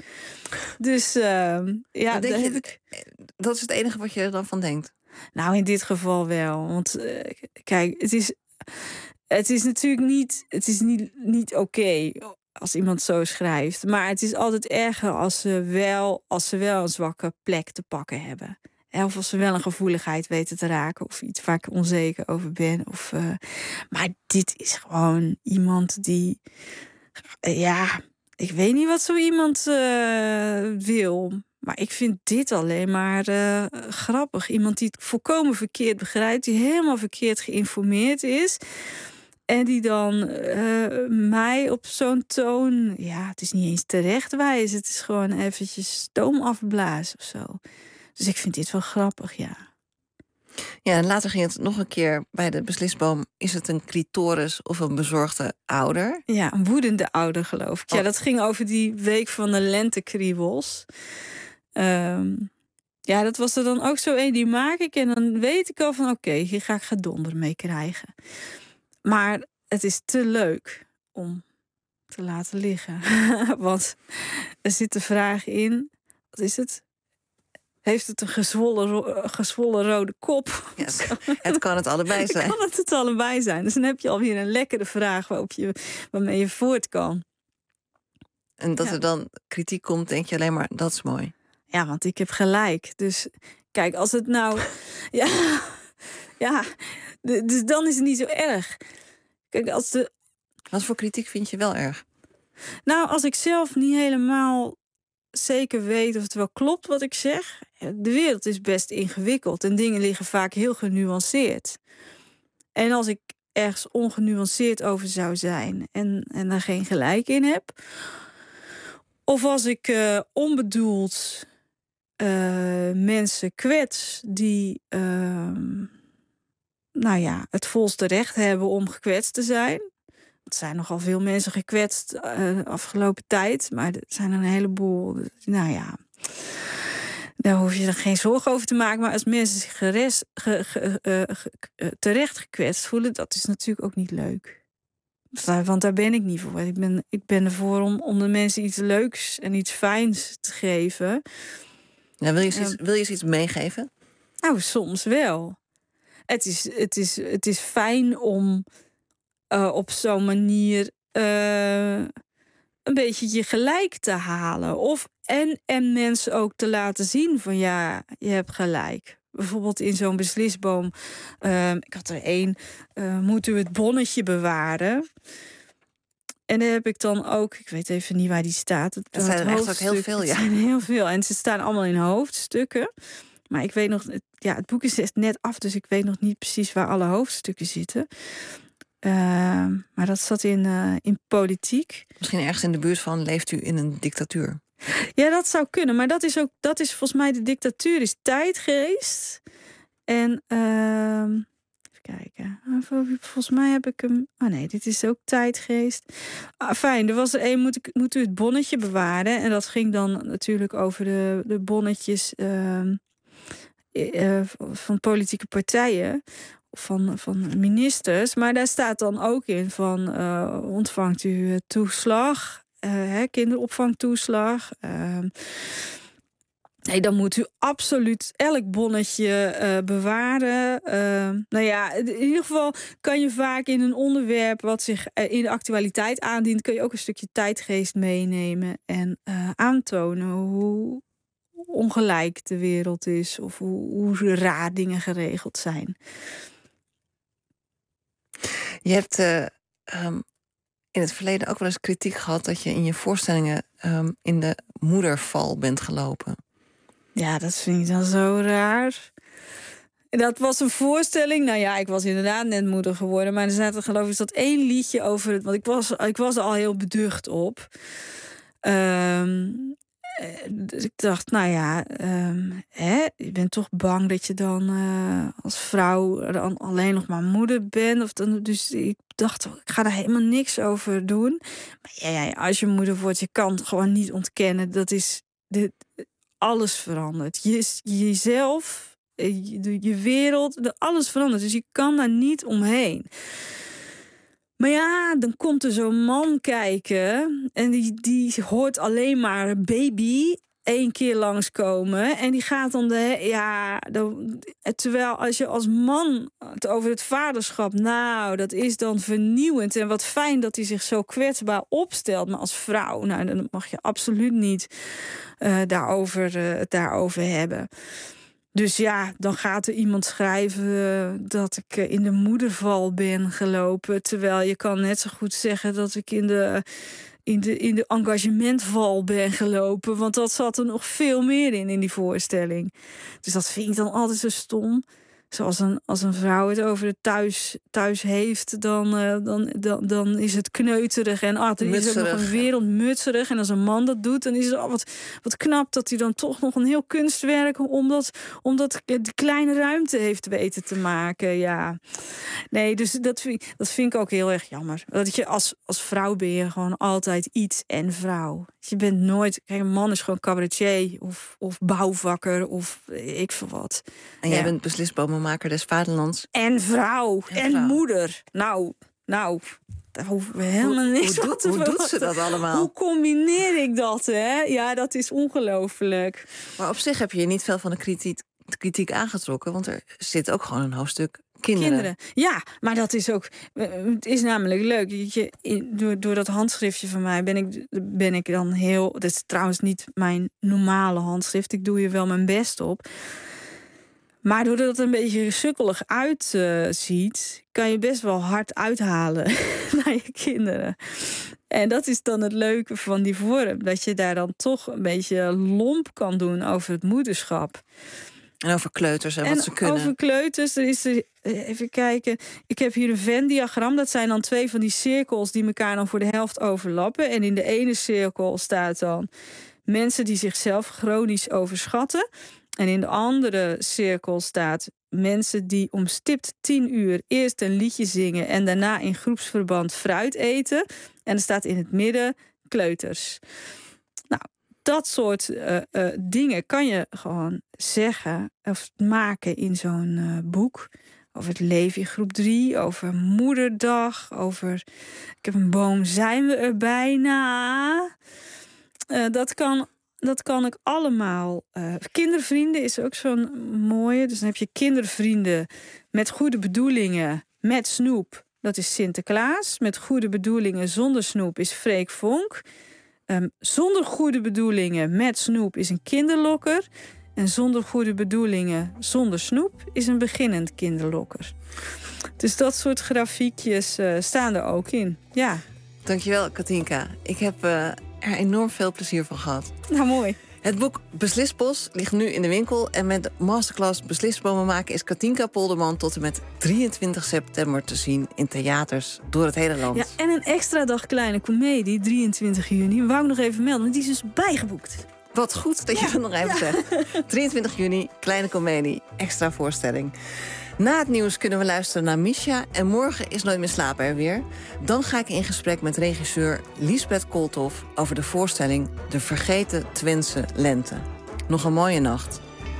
[SPEAKER 5] Dus uh, ja,
[SPEAKER 4] dat, je,
[SPEAKER 5] heb ik...
[SPEAKER 4] dat is het enige wat je er dan van denkt?
[SPEAKER 5] Nou, in dit geval wel. Want uh, kijk, het is, het is natuurlijk niet, het is niet, niet oké okay als iemand zo schrijft. Maar het is altijd erger als ze wel, als ze wel een zwakke plek te pakken hebben. Of als ze wel een gevoeligheid weten te raken. Of iets waar ik onzeker over ben. Of, uh, maar dit is gewoon iemand die... Uh, ja, ik weet niet wat zo iemand uh, wil. Maar ik vind dit alleen maar uh, grappig. Iemand die het volkomen verkeerd begrijpt. Die helemaal verkeerd geïnformeerd is. En die dan uh, mij op zo'n toon... Ja, het is niet eens terechtwijzen. Het is gewoon eventjes stoom afblazen of zo. Dus ik vind dit wel grappig, ja.
[SPEAKER 4] Ja, en later ging het nog een keer bij de beslisboom... is het een clitoris of een bezorgde ouder?
[SPEAKER 5] Ja, een woedende ouder, geloof ik. Ja, oh. Dat ging over die week van de lentekriebels. Um, ja, dat was er dan ook zo een, die maak ik... en dan weet ik al van, oké, okay, hier ga ik gedonder mee krijgen. Maar het is te leuk om te laten liggen. Want er zit de vraag in... wat is het? Heeft het een gezwollen, ro- gezwollen rode kop?
[SPEAKER 4] Ja, het, het kan het allebei zijn.
[SPEAKER 5] Kan het het allebei zijn? Dus dan heb je alweer een lekkere vraag waarop je, waarmee je voort kan.
[SPEAKER 4] En dat
[SPEAKER 5] Ja.
[SPEAKER 4] er dan kritiek komt, denk je alleen maar, dat is mooi.
[SPEAKER 5] Ja, want ik heb gelijk. Dus kijk, als het nou... ja, ja, d- dus dan is het niet zo erg. Kijk, als de...
[SPEAKER 4] Wat voor kritiek vind je wel erg?
[SPEAKER 5] Nou, als ik zelf niet helemaal zeker weet of het wel klopt wat ik zeg. De wereld is best ingewikkeld en dingen liggen vaak heel genuanceerd. En als ik ergens ongenuanceerd over zou zijn en, en daar geen gelijk in heb. Of als ik uh, onbedoeld uh, mensen kwets die uh, nou ja, het volste recht hebben om gekwetst te zijn. Er zijn nogal veel mensen gekwetst uh, de afgelopen tijd. Maar er zijn er een heleboel. Nou ja, daar hoef je er geen zorgen over te maken. Maar als mensen zich geres, ge, ge, uh, ge, uh, terecht gekwetst voelen, dat is natuurlijk ook niet leuk. Want daar ben ik niet voor. Ik ben, ik ben ervoor om, om de mensen iets leuks en iets fijns te geven.
[SPEAKER 4] Ja, wil, je iets, uh, wil je eens iets meegeven?
[SPEAKER 5] Nou, soms wel. Het is, het is, het is fijn om uh, op zo'n manier uh, een beetje je gelijk te halen. Of en, en mensen ook te laten zien van ja, je hebt gelijk. Bijvoorbeeld in zo'n beslisboom. Uh, ik had er één. Uh, moet u het bonnetje bewaren? En daar heb ik dan ook... Ik weet even niet waar die staat. Het,
[SPEAKER 4] dat zijn er echt ook heel veel, ja.
[SPEAKER 5] Het zijn heel veel. En ze staan allemaal in hoofdstukken. Maar ik weet nog... Ja, het boek is net af, dus ik weet nog niet precies waar alle hoofdstukken zitten. Uh, maar dat zat in, uh, in politiek.
[SPEAKER 4] Misschien ergens in de buurt van leeft u in een dictatuur?
[SPEAKER 5] Ja, dat zou kunnen. Maar dat is ook, dat is volgens mij de dictatuur is tijdgeest. En uh, even kijken. Volgens mij heb ik hem. Oh nee, dit is ook tijdgeest. Ah, fijn, er was er één. Moet, ik, moet u het bonnetje bewaren? En dat ging dan natuurlijk over de, de bonnetjes uh, uh, van politieke partijen. Van, van ministers. Maar daar staat dan ook in van uh, ontvangt u toeslag. Uh, hè, kinderopvangtoeslag. Uh, nee, dan moet u absoluut elk bonnetje uh, bewaren. Uh, nou ja, in ieder geval kan je vaak in een onderwerp wat zich uh, in de actualiteit aandient, kun je ook een stukje tijdgeest meenemen en uh, aantonen hoe ongelijk de wereld is of hoe, hoe raar dingen geregeld zijn.
[SPEAKER 4] Je hebt uh, um... in het verleden ook wel eens kritiek gehad dat je in je voorstellingen um, in de moederval bent gelopen.
[SPEAKER 5] Ja, dat vind ik dan zo raar. Dat was een voorstelling. Nou ja, ik was inderdaad net moeder geworden. Maar er zaten geloof ik dat één liedje over het. Want ik was, ik was er al heel beducht op. Um, dus ik dacht, nou ja, um, hè, je bent toch bang dat je dan uh, als vrouw dan alleen nog maar moeder bent. Of dan, dus ik dacht, ik ga daar helemaal niks over doen. Maar ja, ja, als je moeder wordt, je kan het gewoon niet ontkennen. Dat is de, alles verandert. Je, jezelf, je, je wereld, alles verandert. Dus je kan daar niet omheen. Maar ja, dan komt er zo'n man kijken en die, die hoort alleen maar baby één keer langskomen. En die gaat dan de... Ja, dan, terwijl als je als man het over het vaderschap... Nou, dat is dan vernieuwend. En wat fijn dat hij zich zo kwetsbaar opstelt. Maar als vrouw, nou, dan mag je absoluut niet uh, daarover, uh, het daarover hebben. Dus ja, dan gaat er iemand schrijven dat ik in de moederval ben gelopen. Terwijl je kan net zo goed zeggen dat ik in de, in de, in de engagementval ben gelopen. Want dat zat er nog veel meer in, in die voorstelling. Dus dat vind ik dan altijd zo stom. Zoals een, als een vrouw het over het thuis, thuis heeft, dan, uh, dan, dan, dan is het kneuterig. En ah, er is ook nog een wereld mutserig. En als een man dat doet, dan is het oh, wat, wat knap dat hij dan toch nog een heel kunstwerk... omdat, omdat die kleine ruimte heeft weten te maken. Ja. Nee, dus dat vind, dat vind ik ook heel erg jammer. Dat je als, als vrouw ben je gewoon altijd iets en vrouw. Je bent nooit... Kijk, een man is gewoon cabaretier of, of bouwvakker of ik veel wat.
[SPEAKER 4] En jij
[SPEAKER 5] ja.
[SPEAKER 4] bent beslisbomenmaker des vaderlands.
[SPEAKER 5] En vrouw. En,
[SPEAKER 4] en
[SPEAKER 5] vrouw.
[SPEAKER 4] En
[SPEAKER 5] moeder. Nou, nou. daar hoeven we helemaal
[SPEAKER 4] Hoe-
[SPEAKER 5] niks
[SPEAKER 4] hoe
[SPEAKER 5] van
[SPEAKER 4] doet-
[SPEAKER 5] te
[SPEAKER 4] hoe doet ze
[SPEAKER 5] verwachten.
[SPEAKER 4] dat allemaal?
[SPEAKER 5] Hoe combineer ik dat, hè? Ja, dat is ongelooflijk.
[SPEAKER 4] Maar op zich heb je je niet veel van de kritiek, de kritiek aangetrokken, want er zit ook gewoon een hoofdstuk kinderen.
[SPEAKER 5] Kinderen. Ja, maar dat is ook. Het is namelijk leuk. Je, je, in- door, door dat handschriftje van mij ben ik, ben ik dan heel. Dat is trouwens niet mijn normale handschrift. Ik doe hier wel mijn best op. Maar doordat het een beetje sukkelig uitziet, kan je best wel hard uithalen naar je kinderen. En dat is dan het leuke van die vorm. Dat je daar dan toch een beetje lomp kan doen over het moederschap.
[SPEAKER 4] En over kleuters en, wat ze kunnen.
[SPEAKER 5] Over kleuters, er is er, even kijken. Ik heb hier een Venn-diagram. Dat zijn dan twee van die cirkels die elkaar dan voor de helft overlappen. En in de ene cirkel staat dan mensen die zichzelf chronisch overschatten. En in de andere cirkel staat mensen die om stipt tien uur eerst een liedje zingen en daarna in groepsverband fruit eten. En er staat in het midden kleuters. Nou, dat soort uh, uh, dingen kan je gewoon zeggen of maken in zo'n uh, boek. Over het leven in groep drie, over moederdag, over ik heb een boom, zijn we er bijna. Uh, dat kan... Dat kan ik allemaal. Uh, kindervrienden is ook zo'n mooie. Dus dan heb je kindervrienden met goede bedoelingen met snoep. Dat is Sinterklaas. Met goede bedoelingen zonder snoep is Freek Vonk. Um, zonder goede bedoelingen met snoep is een kinderlokker. En zonder goede bedoelingen zonder snoep is een beginnend kinderlokker. Dus dat soort grafiekjes uh, staan er ook in. Ja.
[SPEAKER 4] Dankjewel, Katinka. Ik heb uh, er enorm veel plezier van gehad.
[SPEAKER 5] Nou, mooi.
[SPEAKER 4] Het boek Beslisbos ligt nu in de winkel. En met de masterclass Beslisbomen maken is Katinka Polderman tot en met drieëntwintig september te zien in theaters door het hele land.
[SPEAKER 5] Ja, en een extra dag kleine komedie, drieëntwintig juni. Wou ik nog even melden, want die is dus bijgeboekt.
[SPEAKER 4] Wat goed dat je
[SPEAKER 5] Ja,
[SPEAKER 4] dat nog even
[SPEAKER 5] ja.
[SPEAKER 4] zegt. drieëntwintig juni, kleine komedie, extra voorstelling. Na het nieuws kunnen we luisteren naar Misha. En morgen is Nooit meer slapen er weer. Dan ga ik in gesprek met regisseur Liesbeth Kooltof over de voorstelling De Vergeten Twentse Lente. Nog een mooie nacht.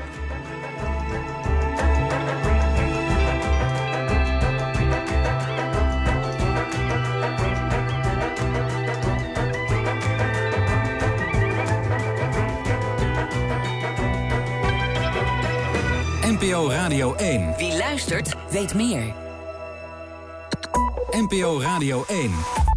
[SPEAKER 2] N P O Radio één.
[SPEAKER 3] Wie luistert, weet meer.
[SPEAKER 2] N P O Radio één.